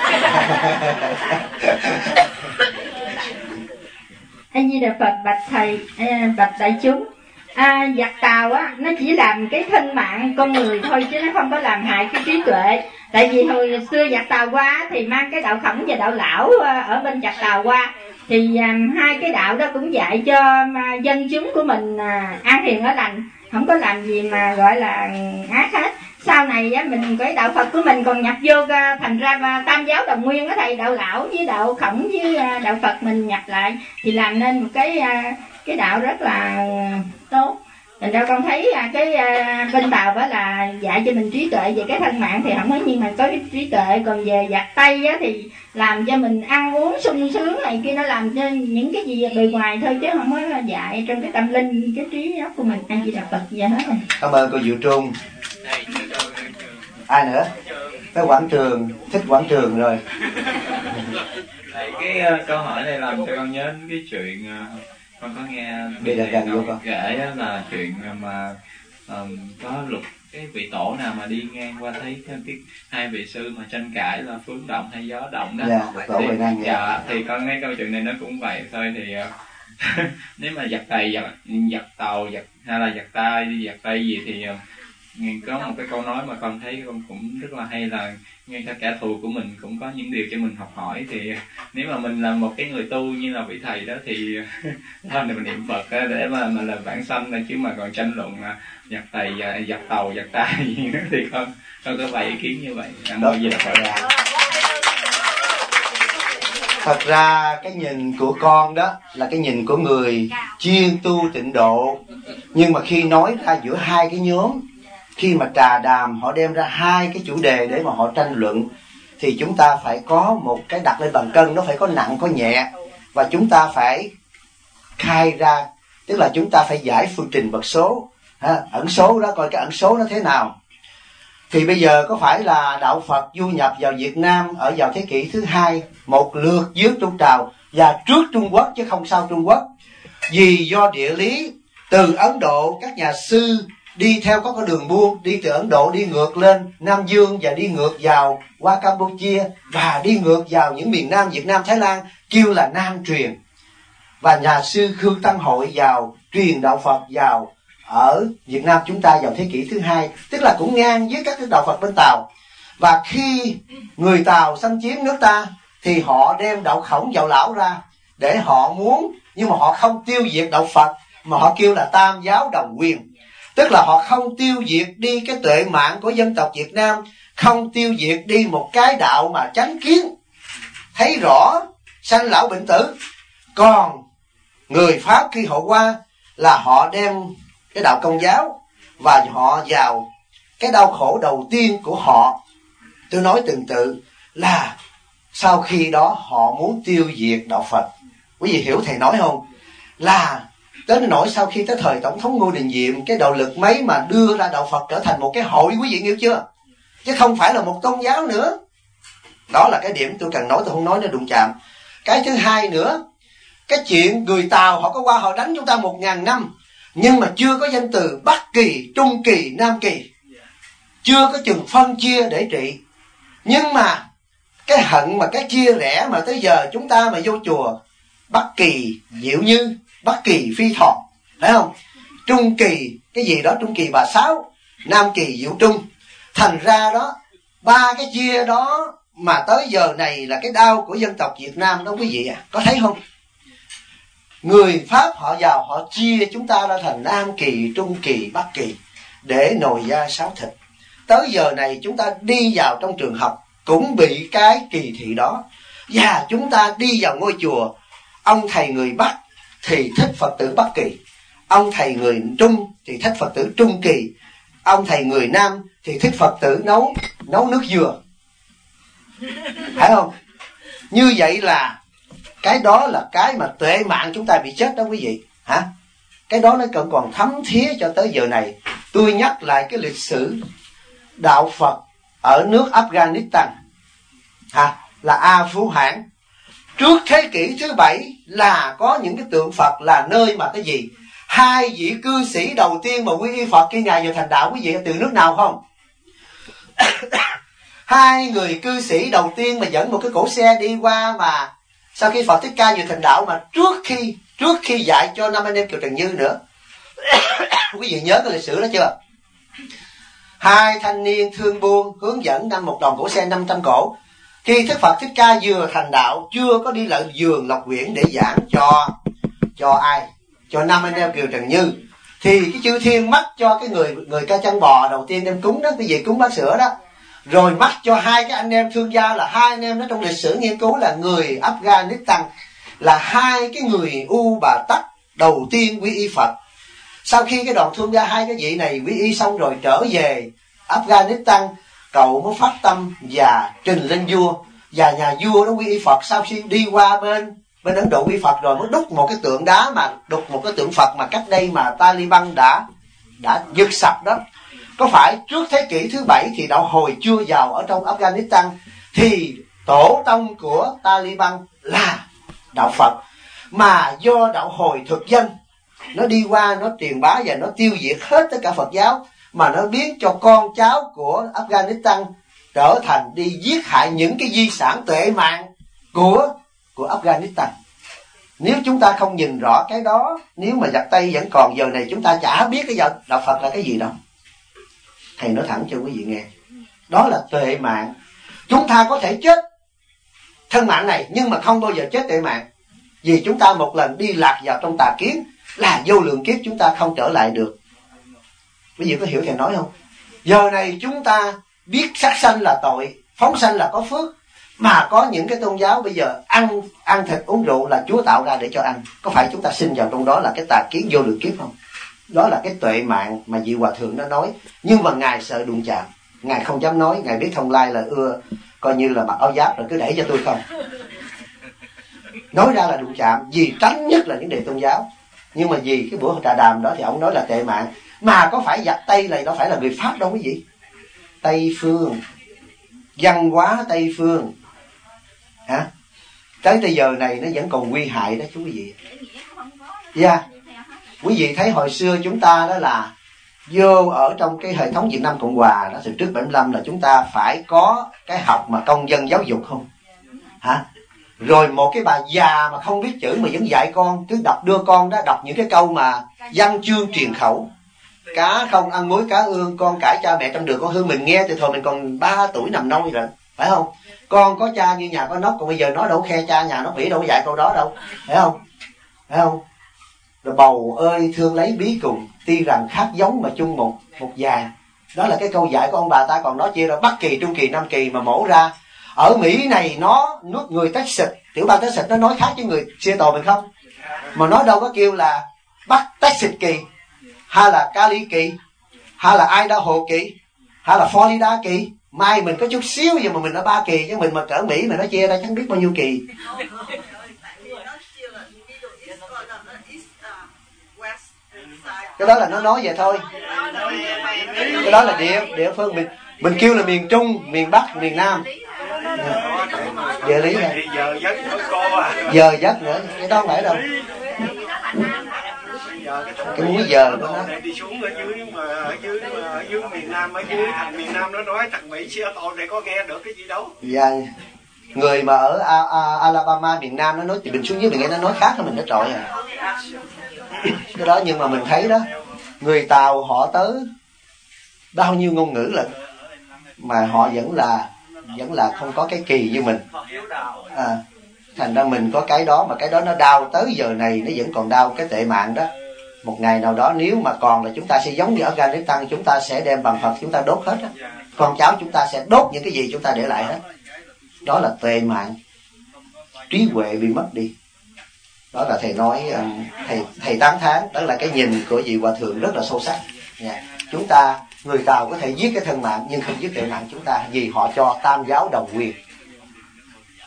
Speaker 7: A Di Đà Phật. Bạch thầy, bạch đại chúng. Giặc tàu á, nó chỉ làm cái thân mạng con người thôi chứ nó không có làm hại cái trí tuệ. Tại vì hồi xưa giặc tàu qua thì mang cái đạo khổng và đạo lão ở bên giặc tàu qua, thì hai cái đạo đó cũng dạy cho dân chúng của mình an hiền ở lành, không có làm gì mà gọi là ác hết. Sau này á, mình cái đạo Phật của mình còn nhập vô thành ra tam giáo đồng nguyên á thầy, đạo lão với đạo khổng với đạo Phật mình nhập lại thì làm nên một cái đạo rất là tốt. Thành ra con thấy cái bên Tàu đó là dạy cho mình trí tuệ về cái thân mạng thì không có, nhưng mà có cái trí tuệ. Còn về giặt tay á thì làm cho mình ăn uống sung sướng này kia, nó làm cho những cái gì bề ngoài thôi chứ không có dạy trong cái tâm linh, cái trí óc của mình. A Di Đà Phật. Dạ hết rồi.
Speaker 2: Cảm ơn cô Diệu Trung. Ai nữa? Tới Quảng Trường, thích Quảng Trường rồi.
Speaker 8: Cái câu hỏi này làm cho con nhớ đến cái chuyện con có nghe kể là chuyện mà có luật cái vị tổ nào mà đi ngang qua thấy cái hai vị sư mà tranh cãi là phương động hay gió động đó.
Speaker 2: Tổ Huệ Năng.
Speaker 8: Dạ, thì con nghe câu chuyện này nó cũng vậy thôi. Thì nếu mà giặt tay, giặt tàu, hay là giặt tay gì thì có một cái câu nói mà con thấy con cũng rất là hay là ngay cả kẻ thù của mình cũng có những điều cho mình học hỏi. Thì nếu mà mình là một cái người tu như là vị thầy đó thì thôi mình niệm Phật để mà là vãng sanh thôi, chứ mà còn tranh luận giặt tay, giặt tàu, giặt tay gì đó thì con có vài ý kiến như vậy. Đó gì là Phật.
Speaker 2: Thật ra cái nhìn của con đó là cái nhìn của người chuyên tu tịnh độ, nhưng mà khi nói ra giữa hai cái nhóm, khi mà trà đàm họ đem ra hai cái chủ đề để mà họ tranh luận, thì chúng ta phải có một cái đặt lên bàn cân, nó phải có nặng có nhẹ, và chúng ta phải khai ra, tức là chúng ta phải giải phương trình bậc số, ẩn số đó, coi cái ẩn số nó thế nào. Thì bây giờ có phải là đạo Phật du nhập vào Việt Nam ở vào thế kỷ thứ hai một lượt dưới Trung Trào và trước Trung Quốc chứ không sau Trung Quốc, vì do địa lý từ Ấn Độ các nhà sư đi theo có con đường buôn, đi từ Ấn Độ đi ngược lên Nam Dương và đi ngược vào qua Campuchia và đi ngược vào những miền Nam Việt Nam, Thái Lan, kêu là Nam truyền. Và nhà sư Khương Tăng Hội vào truyền đạo Phật vào ở Việt Nam chúng ta vào thế kỷ thứ hai, tức là cũng ngang với các đạo Phật bên Tàu. Và khi người Tàu xâm chiếm nước ta thì họ đem đạo Khổng đạo Lão ra để họ muốn, nhưng mà họ không tiêu diệt đạo Phật, mà họ kêu là tam giáo đồng nguyên. Tức là họ không tiêu diệt đi cái tuệ mạng của dân tộc Việt Nam, không tiêu diệt đi một cái đạo mà chánh kiến, thấy rõ sanh lão bệnh tử. Còn người Pháp khi họ qua là họ đem cái đạo Công giáo và họ vào cái đau khổ đầu tiên của họ. Tôi nói tương tự là sau khi đó họ muốn tiêu diệt đạo Phật. Quý vị hiểu thầy nói không? Là đến nỗi sau khi tới thời Tổng thống Ngô Đình Diệm, cái đạo lực mấy mà đưa ra đạo Phật trở thành một cái hội, quý vị hiểu chưa? Chứ không phải là một tôn giáo nữa. Đó là cái điểm tôi cần nói, tôi không nói nó đụng chạm. Cái thứ hai nữa, cái chuyện người Tàu họ có qua họ đánh chúng ta 1000 năm, nhưng mà chưa có danh từ Bắc Kỳ, Trung Kỳ, Nam Kỳ, chưa có chừng phân chia để trị. Nhưng mà cái hận mà cái chia rẽ mà tới giờ chúng ta mà vô chùa, Bắc Kỳ Diệu Như, Bắc Kỳ Phi Thọ, thấy không? Trung Kỳ cái gì đó, Trung Kỳ Bà Sáu, Nam Kỳ Diệu Trung. Thành ra đó, ba cái chia đó mà tới giờ này là cái đau của dân tộc Việt Nam đó quý vị à, có thấy không? Người Pháp họ vào họ chia chúng ta ra thành Nam Kỳ, Trung Kỳ, Bắc Kỳ để nồi da sáo thịt. Tới giờ này chúng ta đi vào trong trường học cũng bị cái kỳ thị đó. Và chúng ta đi vào ngôi chùa, ông thầy người Bắc thì thích Phật tử Bắc Kỳ, ông thầy người Trung thì thích Phật tử Trung Kỳ, ông thầy người Nam thì thích Phật tử nấu nước dừa. Phải không? Như vậy là cái đó là cái mà tuệ mạng chúng ta bị chết đó quý vị. Hả? Cái đó nó còn thấm thía cho tới giờ này. Tôi nhắc lại cái lịch sử đạo Phật ở nước Afghanistan là A Phú Hãn. Trước thế kỷ thứ 7 là có những cái tượng Phật, là nơi mà cái gì? 2 vị cư sĩ đầu tiên mà quy y Phật khi Ngài vào thành đạo, quý vị từ nước nào không? 2 người cư sĩ đầu tiên mà dẫn một cái cỗ xe đi qua, mà sau khi Phật Thích Ca vào thành đạo, mà trước khi dạy cho 5 anh em Kiều Trần Như nữa. Quý vị nhớ cái lịch sử đó chưa? 2 thanh niên thương buôn hướng dẫn một đoàn cỗ xe 500 cỗ. Khi Đức Phật Thích Ca vừa thành đạo, chưa có đi lại vườn Lộc Quyển để giảng cho ai? Cho 5 anh em Kiều Trần Như. Thì cái chư thiên mắc cho cái người ca chân bò đầu tiên đem cúng đó, cái gì cúng bát sữa đó. Rồi mắc cho 2 cái anh em thương gia, là 2 anh em đó trong lịch sử nghiên cứu là người Afghanistan, là 2 cái người U Bà Tắc đầu tiên quy y Phật. Sau khi cái đoàn thương gia 2 cái vị này quy y xong rồi trở về Afghanistan, cậu mới phát tâm và trình lên vua, và nhà vua đó quy y Phật. Sau khi đi qua bên Ấn Độ quy y Phật rồi mới đúc một cái tượng đá, mà đúc một cái tượng Phật mà cách đây mà Taliban đã giật sập đó. Có phải trước thế kỷ thứ 7 thì đạo Hồi chưa vào ở trong Afghanistan, thì tổ tông của Taliban là đạo Phật, mà do đạo Hồi thực dân nó đi qua, nó truyền bá và nó tiêu diệt hết tất cả Phật giáo, mà nó biến cho con cháu của Afghanistan trở thành đi giết hại những cái di sản tuệ mạng của Afghanistan. Nếu chúng ta không nhìn rõ cái đó, nếu mà giặc Tây vẫn còn giờ này, chúng ta chả biết cái đạo Phật là cái gì đâu. Thầy nói thẳng cho quý vị nghe, đó là tuệ mạng. Chúng ta có thể chết thân mạng này, nhưng mà không bao giờ chết tuệ mạng. Vì chúng ta một lần đi lạc vào trong tà kiến là vô lượng kiếp chúng ta không trở lại được. Quý vị có hiểu thầy nói không? Giờ này chúng ta biết sát sanh là tội, phóng sanh là có phước, mà có những cái tôn giáo bây giờ ăn thịt uống rượu là Chúa tạo ra để cho ăn. Có phải chúng ta sinh vào trong đó là cái tà kiến vô lượng kiếp không? Đó là cái tuệ mạng mà vị Hòa Thượng đã nói. Nhưng mà Ngài sợ đụng chạm, Ngài không dám nói. Ngài biết Thông Lai là coi như là mặc áo giáp rồi cứ đẩy cho tôi không. Nói ra là đụng chạm, vì tránh nhất là những đề tôn giáo. Nhưng mà vì cái buổi trà đàm đó thì ông nói là tệ mạng. Mà có phải giặc Tây này, nó phải là người Pháp đâu quý vị. Tây phương, văn hóa Tây phương tới bây giờ này nó vẫn còn nguy hại đó chú quý vị. Quý vị thấy hồi xưa chúng ta đó là vô ở trong cái hệ thống Việt Nam Cộng Hòa đó, từ trước 75 là chúng ta phải có cái học mà công dân giáo dục không? Rồi một cái bà già mà không biết chữ mà vẫn dạy con, cứ đưa con đó đọc những cái câu mà văn chương truyền khẩu. Cá không ăn muối cá ương, con cãi cha mẹ trong đường con hư. Mình nghe từ thời mình còn 3 tuổi nằm nôi rồi, phải không? Con có cha như nhà có nóc, còn bây giờ nó đâu khe cha nhà nó bị đâu có dạy câu đó đâu, phải không? Phải không? Rồi bầu ơi thương lấy bí cùng, tuy rằng khác giống mà chung một già. Đó là cái câu dạy của ông bà ta, còn nói chia ra Bắc kỳ, Trung kỳ, Nam kỳ mà mổ ra. Ở Mỹ này nó nước người Texas, tiểu bang Texas nó nói khác với người Seattle mình không? Mà nó đâu có kêu là Bắc Texas kỳ, hay là Cali kỳ, hay là Idaho kỳ, hay là Florida kỳ. Mai mình có chút xíu vậy mà mình ở 3 kỳ, chứ mình mà cỡ Mỹ mà nó chia ra chẳng biết bao nhiêu kỳ. Cái đó là nó nói vậy thôi. Cái đó là địa phương mình kêu là miền Trung, miền Bắc, miền Nam. Địa lý này. Giờ giấc nữa, cái đó không phải đâu. Cái múi giờ của nó
Speaker 9: đi xuống ở dưới, mà ở dưới miền Nam, ở dưới thành miền Nam nó nói thằng Mỹ Seattle này có nghe được cái gì đâu.
Speaker 2: Dạ. Người mà ở Alabama miền Nam nó nói thì mình xuống dưới mình nghe nó nói khác hơn mình, nó trội à. Cái đó nhưng mà mình thấy đó, người Tàu họ tới bao nhiêu ngôn ngữ lận mà họ vẫn là không có cái kỳ như mình. Thành ra mình có cái đó, mà cái đó nó đau tới giờ này nó vẫn còn đau cái tệ mạng đó. Một ngày nào đó nếu mà còn là chúng ta sẽ giống như ở Afghanistan, chúng ta sẽ đem bằng Phật chúng ta đốt hết á. Con cháu chúng ta sẽ đốt những cái gì chúng ta để lại hết. Đó là tệ mạng, trí huệ bị mất đi. Đó là thầy nói, thầy tán thán. Đó là cái nhìn của vị Hòa Thượng rất là sâu sắc. Chúng ta, người Tàu có thể giết cái thân mạng nhưng không giết tệ mạng chúng ta, vì họ cho tam giáo đồng quyền.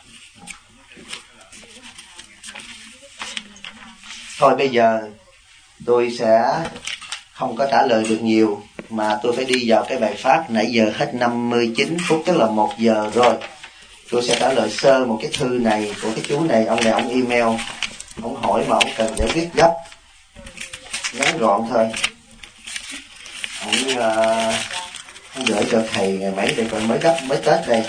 Speaker 2: Thôi bây giờ tôi sẽ không có trả lời được nhiều, mà tôi phải đi vào cái bài pháp. Nãy giờ hết 59 phút, tức là 1 giờ rồi. Tôi sẽ trả lời sơ một cái thư này của cái chú này. Ông này ông email, ông hỏi mà ông cần giải quyết gấp, ngắn gọn thôi. Ông gửi cho thầy ngày mấy đây, còn mới gấp, mới Tết đây.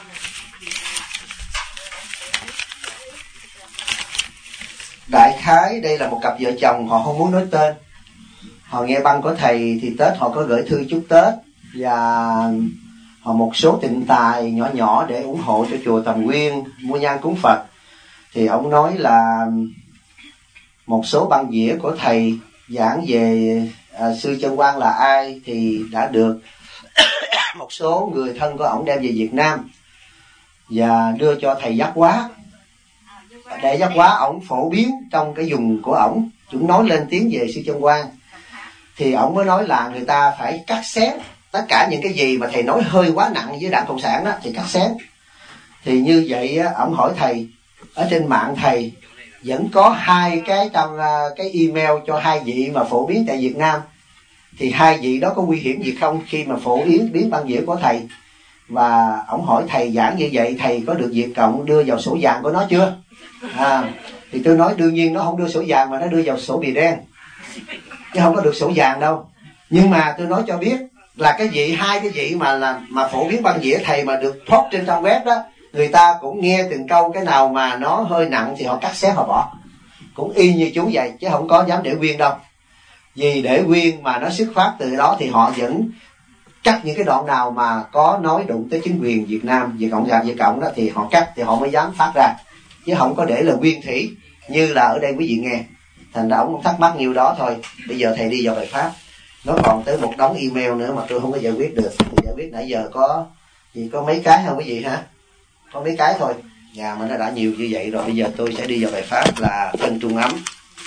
Speaker 2: Đại khái đây là một cặp vợ chồng, họ không muốn nói tên. Họ nghe băng của thầy thì Tết họ có gửi thư chúc Tết, và họ một số tịnh tài nhỏ nhỏ để ủng hộ cho chùa Tầm Nguyên mua nhang cúng Phật. Thì ông nói là một số băng đĩa của thầy giảng về sư Chân Quang là ai thì đã được một số người thân của ổng đem về Việt Nam và đưa cho thầy Giác Hóa, để Giác Hóa ổng phổ biến trong cái vùng của ổng, chúng nói lên tiếng về sư Chân Quang. Thì ổng mới nói là người ta phải cắt xén tất cả những cái gì mà thầy nói hơi quá nặng với Đảng Cộng sản đó thì cắt xén. Thì như vậy ổng hỏi thầy, ở trên mạng thầy vẫn có 2 cái trong cái email cho 2 vị mà phổ biến tại Việt Nam, thì 2 vị đó có nguy hiểm gì không khi mà phổ biến băng đĩa của thầy? Và ổng hỏi thầy giảng như vậy thầy có được Việt Cộng đưa vào sổ vàng của nó chưa? Thì tôi nói đương nhiên nó không đưa sổ vàng mà nó đưa vào sổ bìa đen, chứ không có được sổ vàng đâu. Nhưng mà tôi nói cho biết là cái vị 2 cái vị mà phổ biến băng đĩa thầy mà được thoát trên trang web đó, người ta cũng nghe từng câu, cái nào mà nó hơi nặng thì họ cắt xé họ bỏ, cũng y như chú vậy, chứ không có dám để nguyên đâu. Vì để nguyên mà nó xuất phát từ đó thì họ vẫn cắt những cái đoạn nào mà có nói đụng tới chính quyền Việt Nam, Việt Cộng đó thì họ cắt, thì họ mới dám phát ra, chứ không có để là nguyên thủy như là ở đây quý vị nghe. Thành ra ông thắc mắc nhiêu đó thôi. Bây giờ thầy đi vào bài pháp. Nó còn tới một đống email nữa mà tôi không có giải quyết được. Giải quyết nãy giờ có mấy cái không quý vị hả? Có mấy cái thôi. Mà nó đã nhiều như vậy rồi. Bây giờ tôi sẽ đi vào bài pháp là thân trung ấm.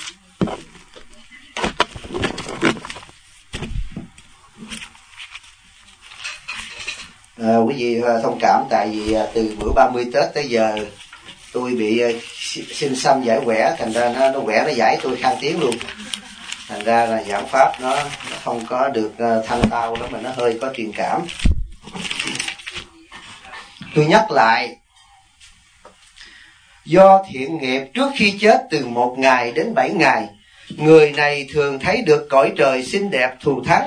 Speaker 2: Quý vị thông cảm, tại vì từ bữa 30 Tết tới giờ tôi bị sinh xăm giải quẻ, thành ra nó quẻ nó giải tôi khang tiếng luôn. Thành ra là giảng pháp nó không có được thanh tao lắm, mà nó hơi có truyền cảm. Tôi nhắc lại, do thiện nghiệp trước khi chết từ 1 ngày đến 7 ngày, người này thường thấy được cõi trời xinh đẹp thù thắng.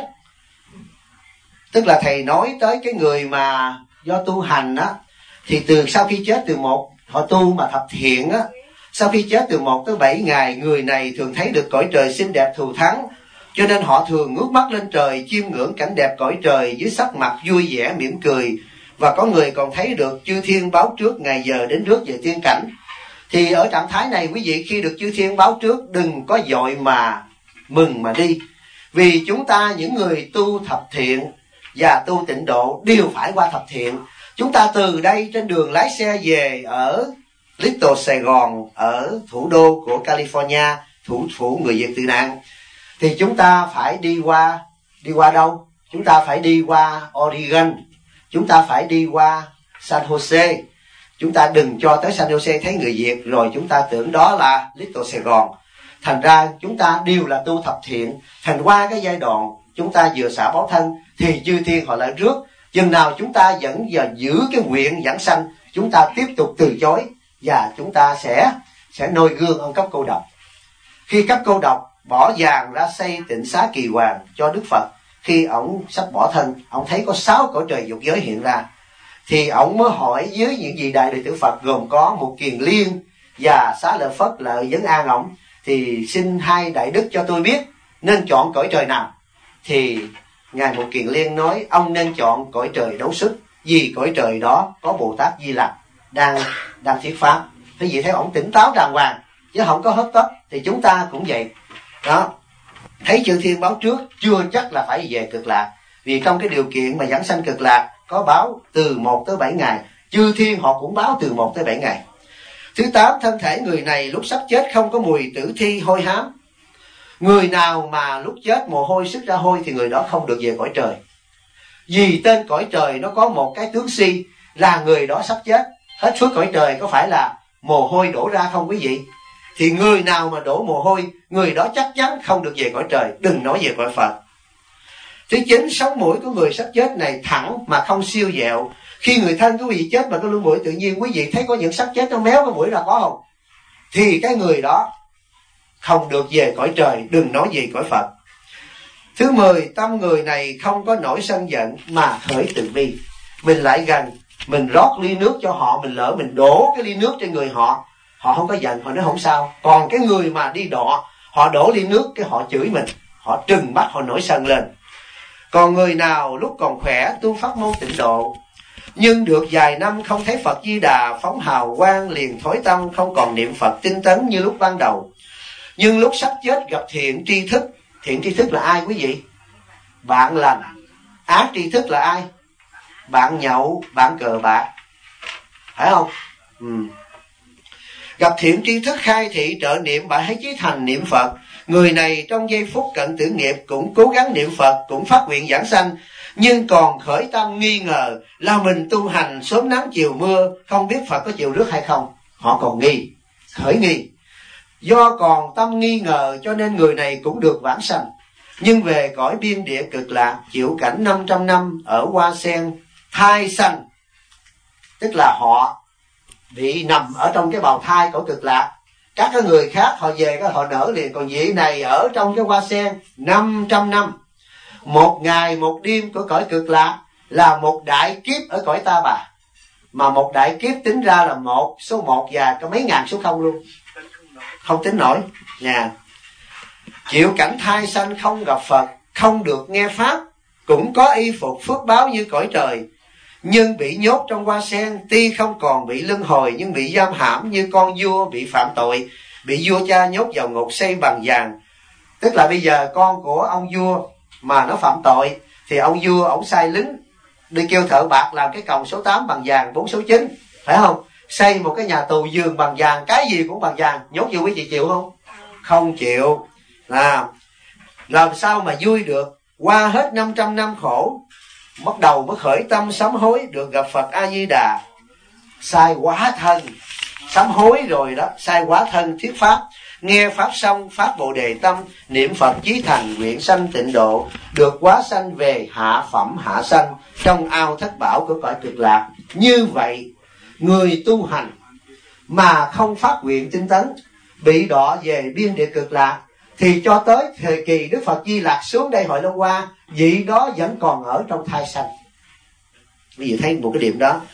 Speaker 2: Tức là thầy nói tới cái người mà do tu hành á, thì từ sau khi chết từ họ tu mà thập thiện á, sau khi chết từ 1 tới 7 ngày, người này thường thấy được cõi trời xinh đẹp thù thắng, cho nên họ thường ngước mắt lên trời chiêm ngưỡng cảnh đẹp cõi trời với sắc mặt vui vẻ mỉm cười. Và có người còn thấy được chư thiên báo trước ngày giờ đến rước về tiên cảnh. Thì ở trạng thái này quý vị, khi được chư thiên báo trước, đừng có vội mà mừng mà đi. Vì chúng ta những người tu thập thiện và tu tịnh độ đều phải qua thập thiện. Chúng ta từ đây trên đường lái xe về ở Little Sài Gòn, ở thủ đô của California, thủ phủ người Việt tị nạn, thì chúng ta phải đi qua đâu? Chúng ta phải đi qua Oregon, chúng ta phải đi qua San Jose. Chúng ta đừng cho tới San Jose thấy người Việt rồi chúng ta tưởng đó là Little Sài Gòn. Thành ra chúng ta đều là tu thập thiện. Thành qua cái giai đoạn chúng ta vừa xả báo thân thì chư thiên họ lại rước. Chừng nào chúng ta vẫn giữ cái nguyện giảng sanh, chúng ta tiếp tục từ chối, và chúng ta sẽ noi gương ông Cấp Cô Độc. Khi Cấp Cô Độc bỏ vàng ra xây tịnh xá Kỳ Hoàng cho Đức Phật, khi ổng sắp bỏ thân, ổng thấy có 6 cõi trời dục giới hiện ra, thì ổng mới hỏi với những vị đại đệ tử Phật gồm có Một Kiền Liên và Xá Lợi Phất Lợi Vấn An ổng, thì xin 2 đại đức cho tôi biết nên chọn cõi trời nào. Thì Ngài Một Kiền Liên nói ông nên chọn cõi trời Đấu Sức, vì cõi trời đó có Bồ Tát Di Lặc đang thuyết pháp. Thế vì thấy ổng tỉnh táo đàng hoàng chứ không có hớt tất. Thì chúng ta cũng vậy đó, thấy chư thiên báo trước chưa chắc là phải về Cực Lạc. Vì trong cái điều kiện mà giảng sanh Cực Lạc có báo từ 1 tới 7 ngày, chư thiên họ cũng báo từ 1 tới 7 ngày. Thứ 8, thân thể người này lúc sắp chết không có mùi tử thi hôi hám. Người nào mà lúc chết mồ hôi xuất ra hôi thì người đó không được về cõi trời. Vì tên cõi trời nó có một cái tướng si là người đó sắp chết. Hết suốt cõi trời có phải là mồ hôi đổ ra không quý vị? thì người nào mà đổ mồ hôi, người đó chắc chắn không được về cõi trời, đừng nói về cõi Phật. Thứ 9, sống mũi của người sắp chết này thẳng mà không siêu vẹo. Khi người thân quý vị chết mà có lỗ mũi tự nhiên, quý vị thấy có những sắp chết nó méo cái mũi ra có không? Thì cái người đó không được về cõi trời, đừng nói về cõi Phật. Thứ 10, tâm người này không có nổi sân giận mà khởi từ bi. Mình lại gần, mình rót ly nước cho họ, mình lỡ mình đổ cái ly nước trên người họ, họ không có giận, họ nói không sao. Còn cái người mà đi đọ, họ đổ ly nước cái họ chửi mình, họ trừng mắt, họ nổi sân lên. Còn người nào lúc còn khỏe tu pháp môn tịnh độ, nhưng được vài năm không thấy Phật Di Đà phóng hào quang, liền thối tâm, không còn niệm Phật tinh tấn như lúc ban đầu. Nhưng lúc sắp chết gặp thiện tri thức. Thiện tri thức là ai quý vị? Bạn lành. Ác tri thức là ai? Bạn nhậu, bạn cờ bạc, phải không? Gặp thiện tri thức khai thị trợ niệm, bạn hãy chí thành niệm Phật. Người này trong giây phút cận tử nghiệp cũng cố gắng niệm Phật, cũng phát nguyện giảng sanh, nhưng còn khởi tâm nghi ngờ là mình tu hành sớm nắng chiều mưa, không biết Phật có chịu rước hay không. Họ còn nghi, khởi nghi. Do còn tâm nghi ngờ cho nên người này cũng được vãng sanh, nhưng về cõi biên địa cực lạc chịu cảnh 500 năm ở hoa sen thai sanh. Tức là họ bị nằm ở trong cái bào thai cõi cực lạc. Các cái người khác họ về cái họ nở liền, còn vị này ở trong cái hoa sen 500 năm. Một ngày một đêm của cõi cực lạc là một đại kiếp ở cõi Ta Bà. Mà một đại kiếp tính ra là một số 1 và có mấy ngàn số không luôn, không tính nổi nha. Chịu cảnh thai sanh không gặp Phật, không được nghe pháp, cũng có y phục phước báo như cõi trời, nhưng bị nhốt trong hoa sen. Tuy không còn bị luân hồi, nhưng bị giam hãm như con vua bị phạm tội, bị vua cha nhốt vào ngục xây bằng vàng. Tức là bây giờ con của ông vua mà nó phạm tội, thì ông vua ổng sai lính đi kêu thợ bạc làm cái còng số 8 bằng vàng, 4 số 9, phải không? Xây một cái nhà tù giường bằng vàng, cái gì cũng bằng vàng, nhốt vô quý vị chịu không? Không chịu. Làm sao mà vui được? Qua hết 500 năm khổ, bắt đầu mới khởi tâm sám hối, được gặp Phật A Di Đà, sai hóa thân, sám hối rồi đó, sai hóa thân thuyết pháp, nghe pháp xong phát Bồ Đề tâm, niệm Phật chí thành nguyện sanh tịnh độ, được hóa sanh về hạ phẩm hạ sanh trong ao thất bảo của cõi cực lạc. Như vậy người tu hành mà không phát nguyện tinh tấn, bị đọa về biên địa cực lạc, thì cho tới thời kỳ Đức Phật Di Lặc xuống đây hội Long Hoa, vị đó vẫn còn ở trong thai sanh. Quý vị thấy một cái điểm đó.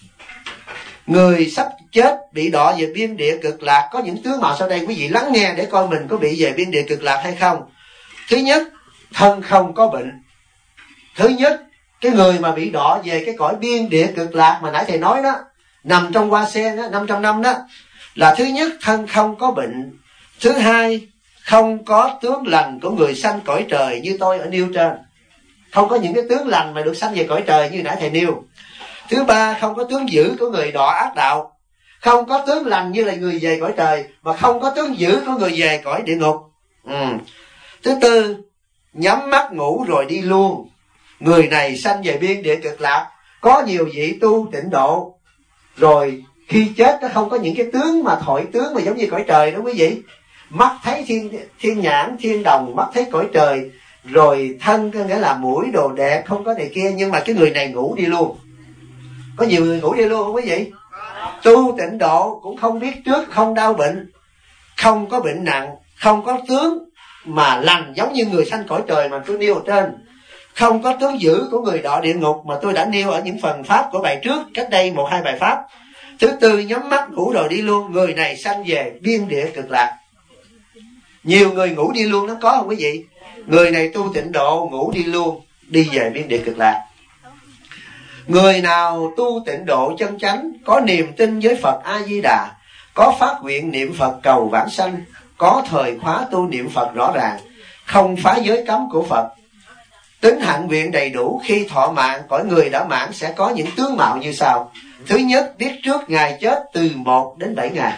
Speaker 2: Người sắp chết bị đọa về biên địa cực lạc có những tướng mạo sau đây, quý vị lắng nghe để coi mình có bị về biên địa cực lạc hay không. Thứ nhất, thân không có bệnh. Thứ nhất, cái người mà bị đọa về cái cõi biên địa cực lạc mà nãy thầy nói đó, nằm trong hoa sen đó, 500 năm đó, là thứ nhất thân không có bệnh. Thứ hai, không có tướng lành của người sanh cõi trời như tôi ở nêu trên. Không có những cái tướng lành mà được sanh về cõi trời như nãy thầy nêu. Thứ ba, không có tướng dữ của người đọa ác đạo. Không có tướng lành như là người về cõi trời, mà không có tướng dữ của người về cõi địa ngục. Thứ tư, nhắm mắt ngủ rồi đi luôn. Người này sanh về biên địa cực lạc. Có nhiều vị tu tịnh độ, rồi khi chết nó không có những cái tướng mà thổi tướng mà giống như cõi trời đó quý vị. Mắt thấy thiên nhãn, thiên đồng, mắt thấy cõi trời, rồi thân có nghĩa là mũi đồ đẹp, không có này kia, nhưng mà cái người này ngủ đi luôn. Có nhiều người ngủ đi luôn không quý vị? Tu tịnh độ cũng không biết trước, không đau bệnh, không có bệnh nặng, không có tướng mà lành giống như người sanh cõi trời mà tôi nêu ở trên, không có tướng dữ của người đọa địa ngục mà tôi đã nêu ở những phần pháp của bài trước, cách đây 1-2 bài pháp. Thứ tư, nhắm mắt ngủ rồi đi luôn. Người này sanh về biên địa cực lạc. Nhiều người ngủ đi luôn nó có không quý vị? Người này tu tịnh độ ngủ đi luôn, đi về biên địa cực lạc. Người nào tu tịnh độ chân chánh, có niềm tin với Phật A Di Đà, có phát nguyện niệm Phật cầu vãng sanh, có thời khóa tu niệm Phật rõ ràng, không phá giới cấm của Phật, tính hạnh nguyện đầy đủ, khi thọ mạng cõi người đã mãn sẽ có những tướng mạo như sau. Thứ nhất, biết trước ngày chết từ 1 đến 7 ngày,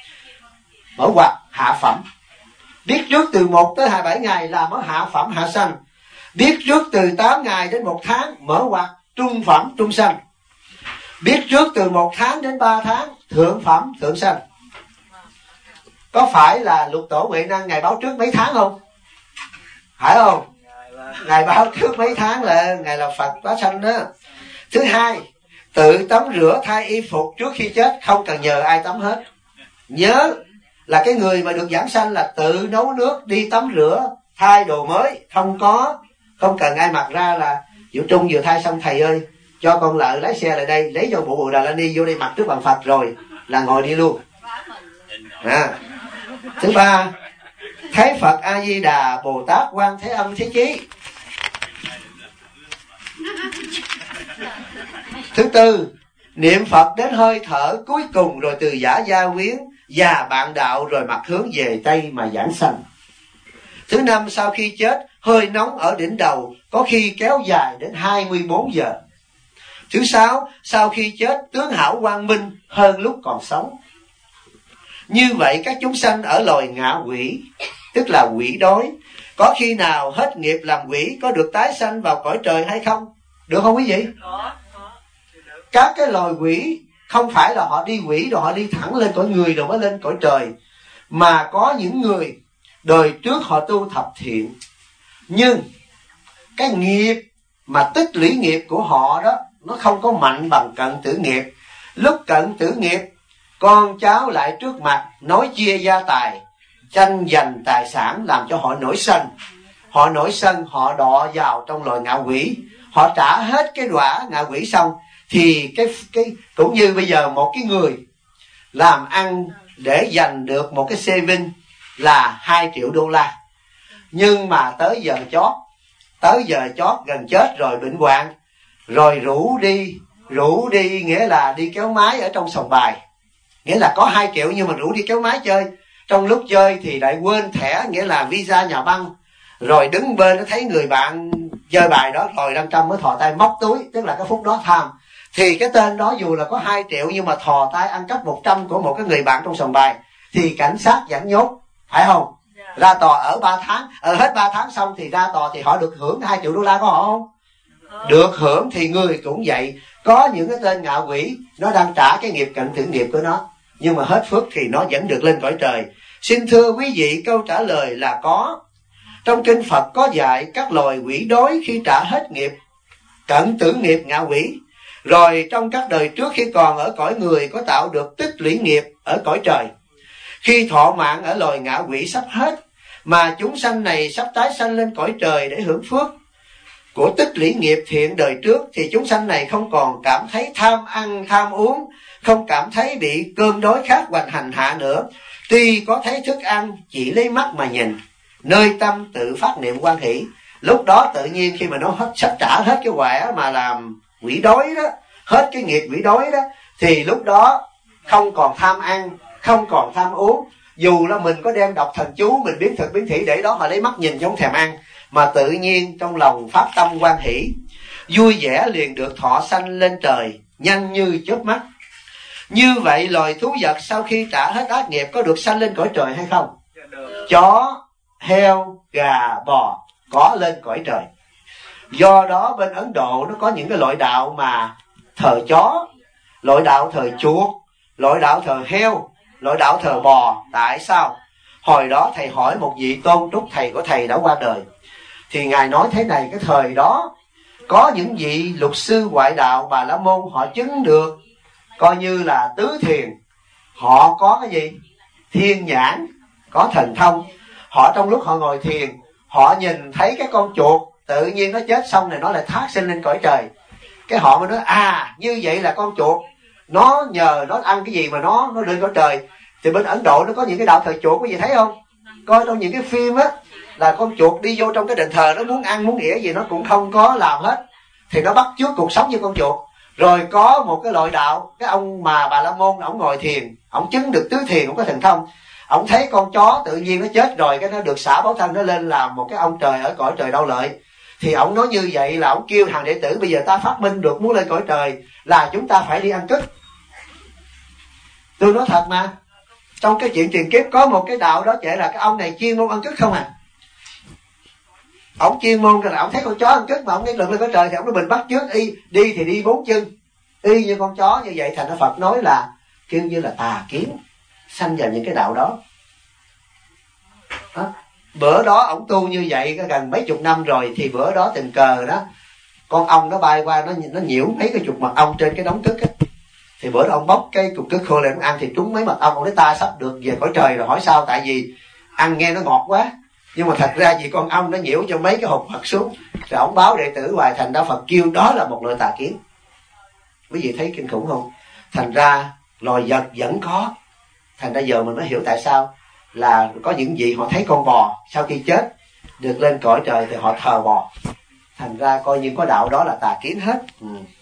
Speaker 2: mở ngoặc hạ phẩm. Biết trước từ 1 tới 27 ngày là mở hạ phẩm hạ sanh. Biết trước từ 8 ngày đến 1 tháng, mở ngoặc trung phẩm trung sanh. Biết trước từ 1 tháng đến 3 tháng, thượng phẩm thượng sanh. Có phải là Lục Tổ Huệ Năng Ngài báo trước mấy tháng không? Phải không? Ngài báo trước mấy tháng là Ngài là Phật Quá Sanh đó. Thứ hai, tự tắm rửa thay y phục trước khi chết, không cần nhờ ai tắm hết. Nhớ là cái người mà được giảng sanh là tự nấu nước, đi tắm rửa, thay đồ mới, không cần ai mặc ra là Diệu Trung vừa thay xong thầy ơi, cho con lợ lái xe lại đây, lấy cho bộ Bồ Đà La Ni vô đây mặc trước bàn Phật rồi là ngồi đi luôn. Thứ ba, thấy Phật A Di Đà, Bồ Tát, Quan Thế Âm, Thế Chí. Thứ tư, niệm Phật đến hơi thở cuối cùng rồi từ giả gia quyến và bạn đạo rồi mặt hướng về Tây mà giảng sanh. Thứ năm, sau khi chết, hơi nóng ở đỉnh đầu có khi kéo dài đến 24 giờ. Thứ sáu, sau khi chết, tướng hảo quang minh hơn lúc còn sống. Như vậy các chúng sanh ở loài ngạ quỷ, tức là quỷ đói, có khi nào hết nghiệp làm quỷ có được tái sanh vào cõi trời hay không? Được không quý vị? Các cái loài quỷ không phải là họ đi quỷ rồi họ đi thẳng lên cõi người rồi mới lên cõi trời, mà có những người đời trước họ tu thập thiện, nhưng cái nghiệp mà tích lũy nghiệp của họ đó nó không có mạnh bằng cận tử nghiệp. Lúc cận tử nghiệp, con cháu lại trước mặt nói chia gia tài, tranh giành tài sản, làm cho họ nổi sân. Họ nổi sân, họ đọa vào trong loài ngạ quỷ. Họ trả hết cái đọa ngạ quỷ xong thì cái cũng như bây giờ một cái người làm ăn để giành được một cái xe Vinh là 2 triệu đô la, nhưng mà tới giờ chót gần chết rồi, bệnh hoạn rồi, rủ đi nghĩa là đi kéo máy ở trong sòng bài, nghĩa là có 2 triệu nhưng mà rủ đi kéo máy chơi. Trong lúc chơi thì lại quên thẻ, nghĩa là visa nhà băng, rồi đứng bên nó thấy người bạn chơi bài đó rồi 500 mới thò tay móc túi, tức là cái phút đó tham. Thì cái tên đó dù là có 2 triệu nhưng mà thò tay ăn cắp 100 của một cái người bạn trong sòng bài thì cảnh sát vẫn nhốt, phải không? Ra tòa ở 3 tháng, hết 3 tháng xong thì ra tòa thì họ được hưởng 2 triệu đô la của họ không? Được hưởng. Thì người cũng vậy, có những cái tên ngạ quỷ nó đang trả cái nghiệp cận tử nghiệp của nó, nhưng mà hết phước thì nó vẫn được lên cõi trời. Xin thưa quý vị, câu trả lời là có. Trong kinh Phật có dạy các loài quỷ đói khi trả hết nghiệp cận tử nghiệp ngạ quỷ, rồi trong các đời trước khi còn ở cõi người có tạo được tích lũy nghiệp ở cõi trời. Khi thọ mạng ở loài ngạ quỷ sắp hết, mà chúng sanh này sắp tái sanh lên cõi trời để hưởng phước của tích lũy nghiệp thiện đời trước, thì chúng sanh này không còn cảm thấy tham ăn tham uống, không cảm thấy bị cơn đói khát hoành hành hạ nữa. Tuy có thấy thức ăn chỉ lấy mắt mà nhìn, nơi tâm tự phát niệm hoan hỷ. Lúc đó tự nhiên khi mà nó sắp trả hết cái quả mà làm quỷ đói đó, hết cái nghiệp quỷ đói đó, thì lúc đó không còn tham ăn, không còn tham uống. Dù là mình có đem đọc thần chú, mình biến thực biến thủy để đó họ lấy mắt nhìn chứ không thèm ăn, mà tự nhiên trong lòng phát tâm hoan hỷ, vui vẻ liền được thọ sanh lên trời nhanh như chớp mắt. Như vậy loài thú vật sau khi trả hết ác nghiệp có được sanh lên cõi trời hay không? Chó, heo, gà, bò có lên cõi trời. Do đó bên Ấn Độ nó có những cái loại đạo mà thờ chó, loại đạo thờ chuột, loại đạo thờ heo, loại đạo thờ bò. Tại sao? Hồi đó thầy hỏi một vị tôn trúc thầy của thầy đã qua đời, thì ngài nói thế này: cái thời đó có những vị luật sư ngoại đạo Bà La Môn, họ chứng được coi như là tứ thiền, họ có cái gì? Thiên nhãn, có thần thông. Họ trong lúc họ ngồi thiền, họ nhìn thấy cái con chuột tự nhiên nó chết xong này nó lại thác sinh lên cõi trời. Cái họ mới nói như vậy là con chuột nó nhờ nó ăn cái gì mà nó lên cõi trời. Thì bên Ấn Độ nó có những cái đạo thờ chuột, quý vị thấy không? Coi trong những cái phim á, là con chuột đi vô trong cái đền thờ, nó muốn ăn muốn ỉa gì nó cũng không có làm hết, thì nó bắt chước cuộc sống như con chuột. Rồi có một cái loại đạo, cái ông mà Bà La Môn, ổng ngồi thiền, ổng chứng được tứ thiền, ổng có thần thông. Ổng thấy con chó tự nhiên nó chết rồi, cái nó được xả báo thân, nó lên làm một cái ông trời ở cõi trời Đau Lợi. Thì ổng nói như vậy là ổng kêu hàng đệ tử, bây giờ ta phát minh được muốn lên cõi trời là chúng ta phải đi ăn cứt. Tôi nói thật mà, trong cái chuyện truyền kiếp có một cái đạo đó chỉ là cái ông này chuyên môn ăn cứt không à. Ổng chuyên môn là ổng thấy con chó ăn cứt mà ổng nghĩ lực lên cõi trời, thì ổng nói mình bắt trước đi thì đi 4 chân, y như con chó như vậy. Thành ra Phật nói là kêu như là tà kiến sanh vào những cái đạo đó. đó. Bữa đó ổng tu như vậy gần mấy chục năm rồi, thì bữa đó tình cờ đó con ong nó bay qua, nó nhiễu mấy cái chục mật ong trên cái đống cứt á. Thì bữa đó ông bóc cái cục cứt khô lên ăn, thì trúng mấy mật ong. Ông nói ta sắp được về cõi trời rồi. Hỏi sao? Tại vì ăn nghe nó ngọt quá, nhưng mà thật ra vì con ong nó nhiễu cho mấy cái hột mật xuống. Rồi ông báo đệ tử hoài, thành ra Phật kêu đó là một loại tà kiến. Quý vị thấy kinh khủng không? Thành ra loài vật vẫn có. Thành ra giờ mình mới hiểu tại sao là có những vị họ thấy con bò sau khi chết được lên cõi trời thì họ thờ bò. Thành ra coi như có đạo đó là tà kiến hết.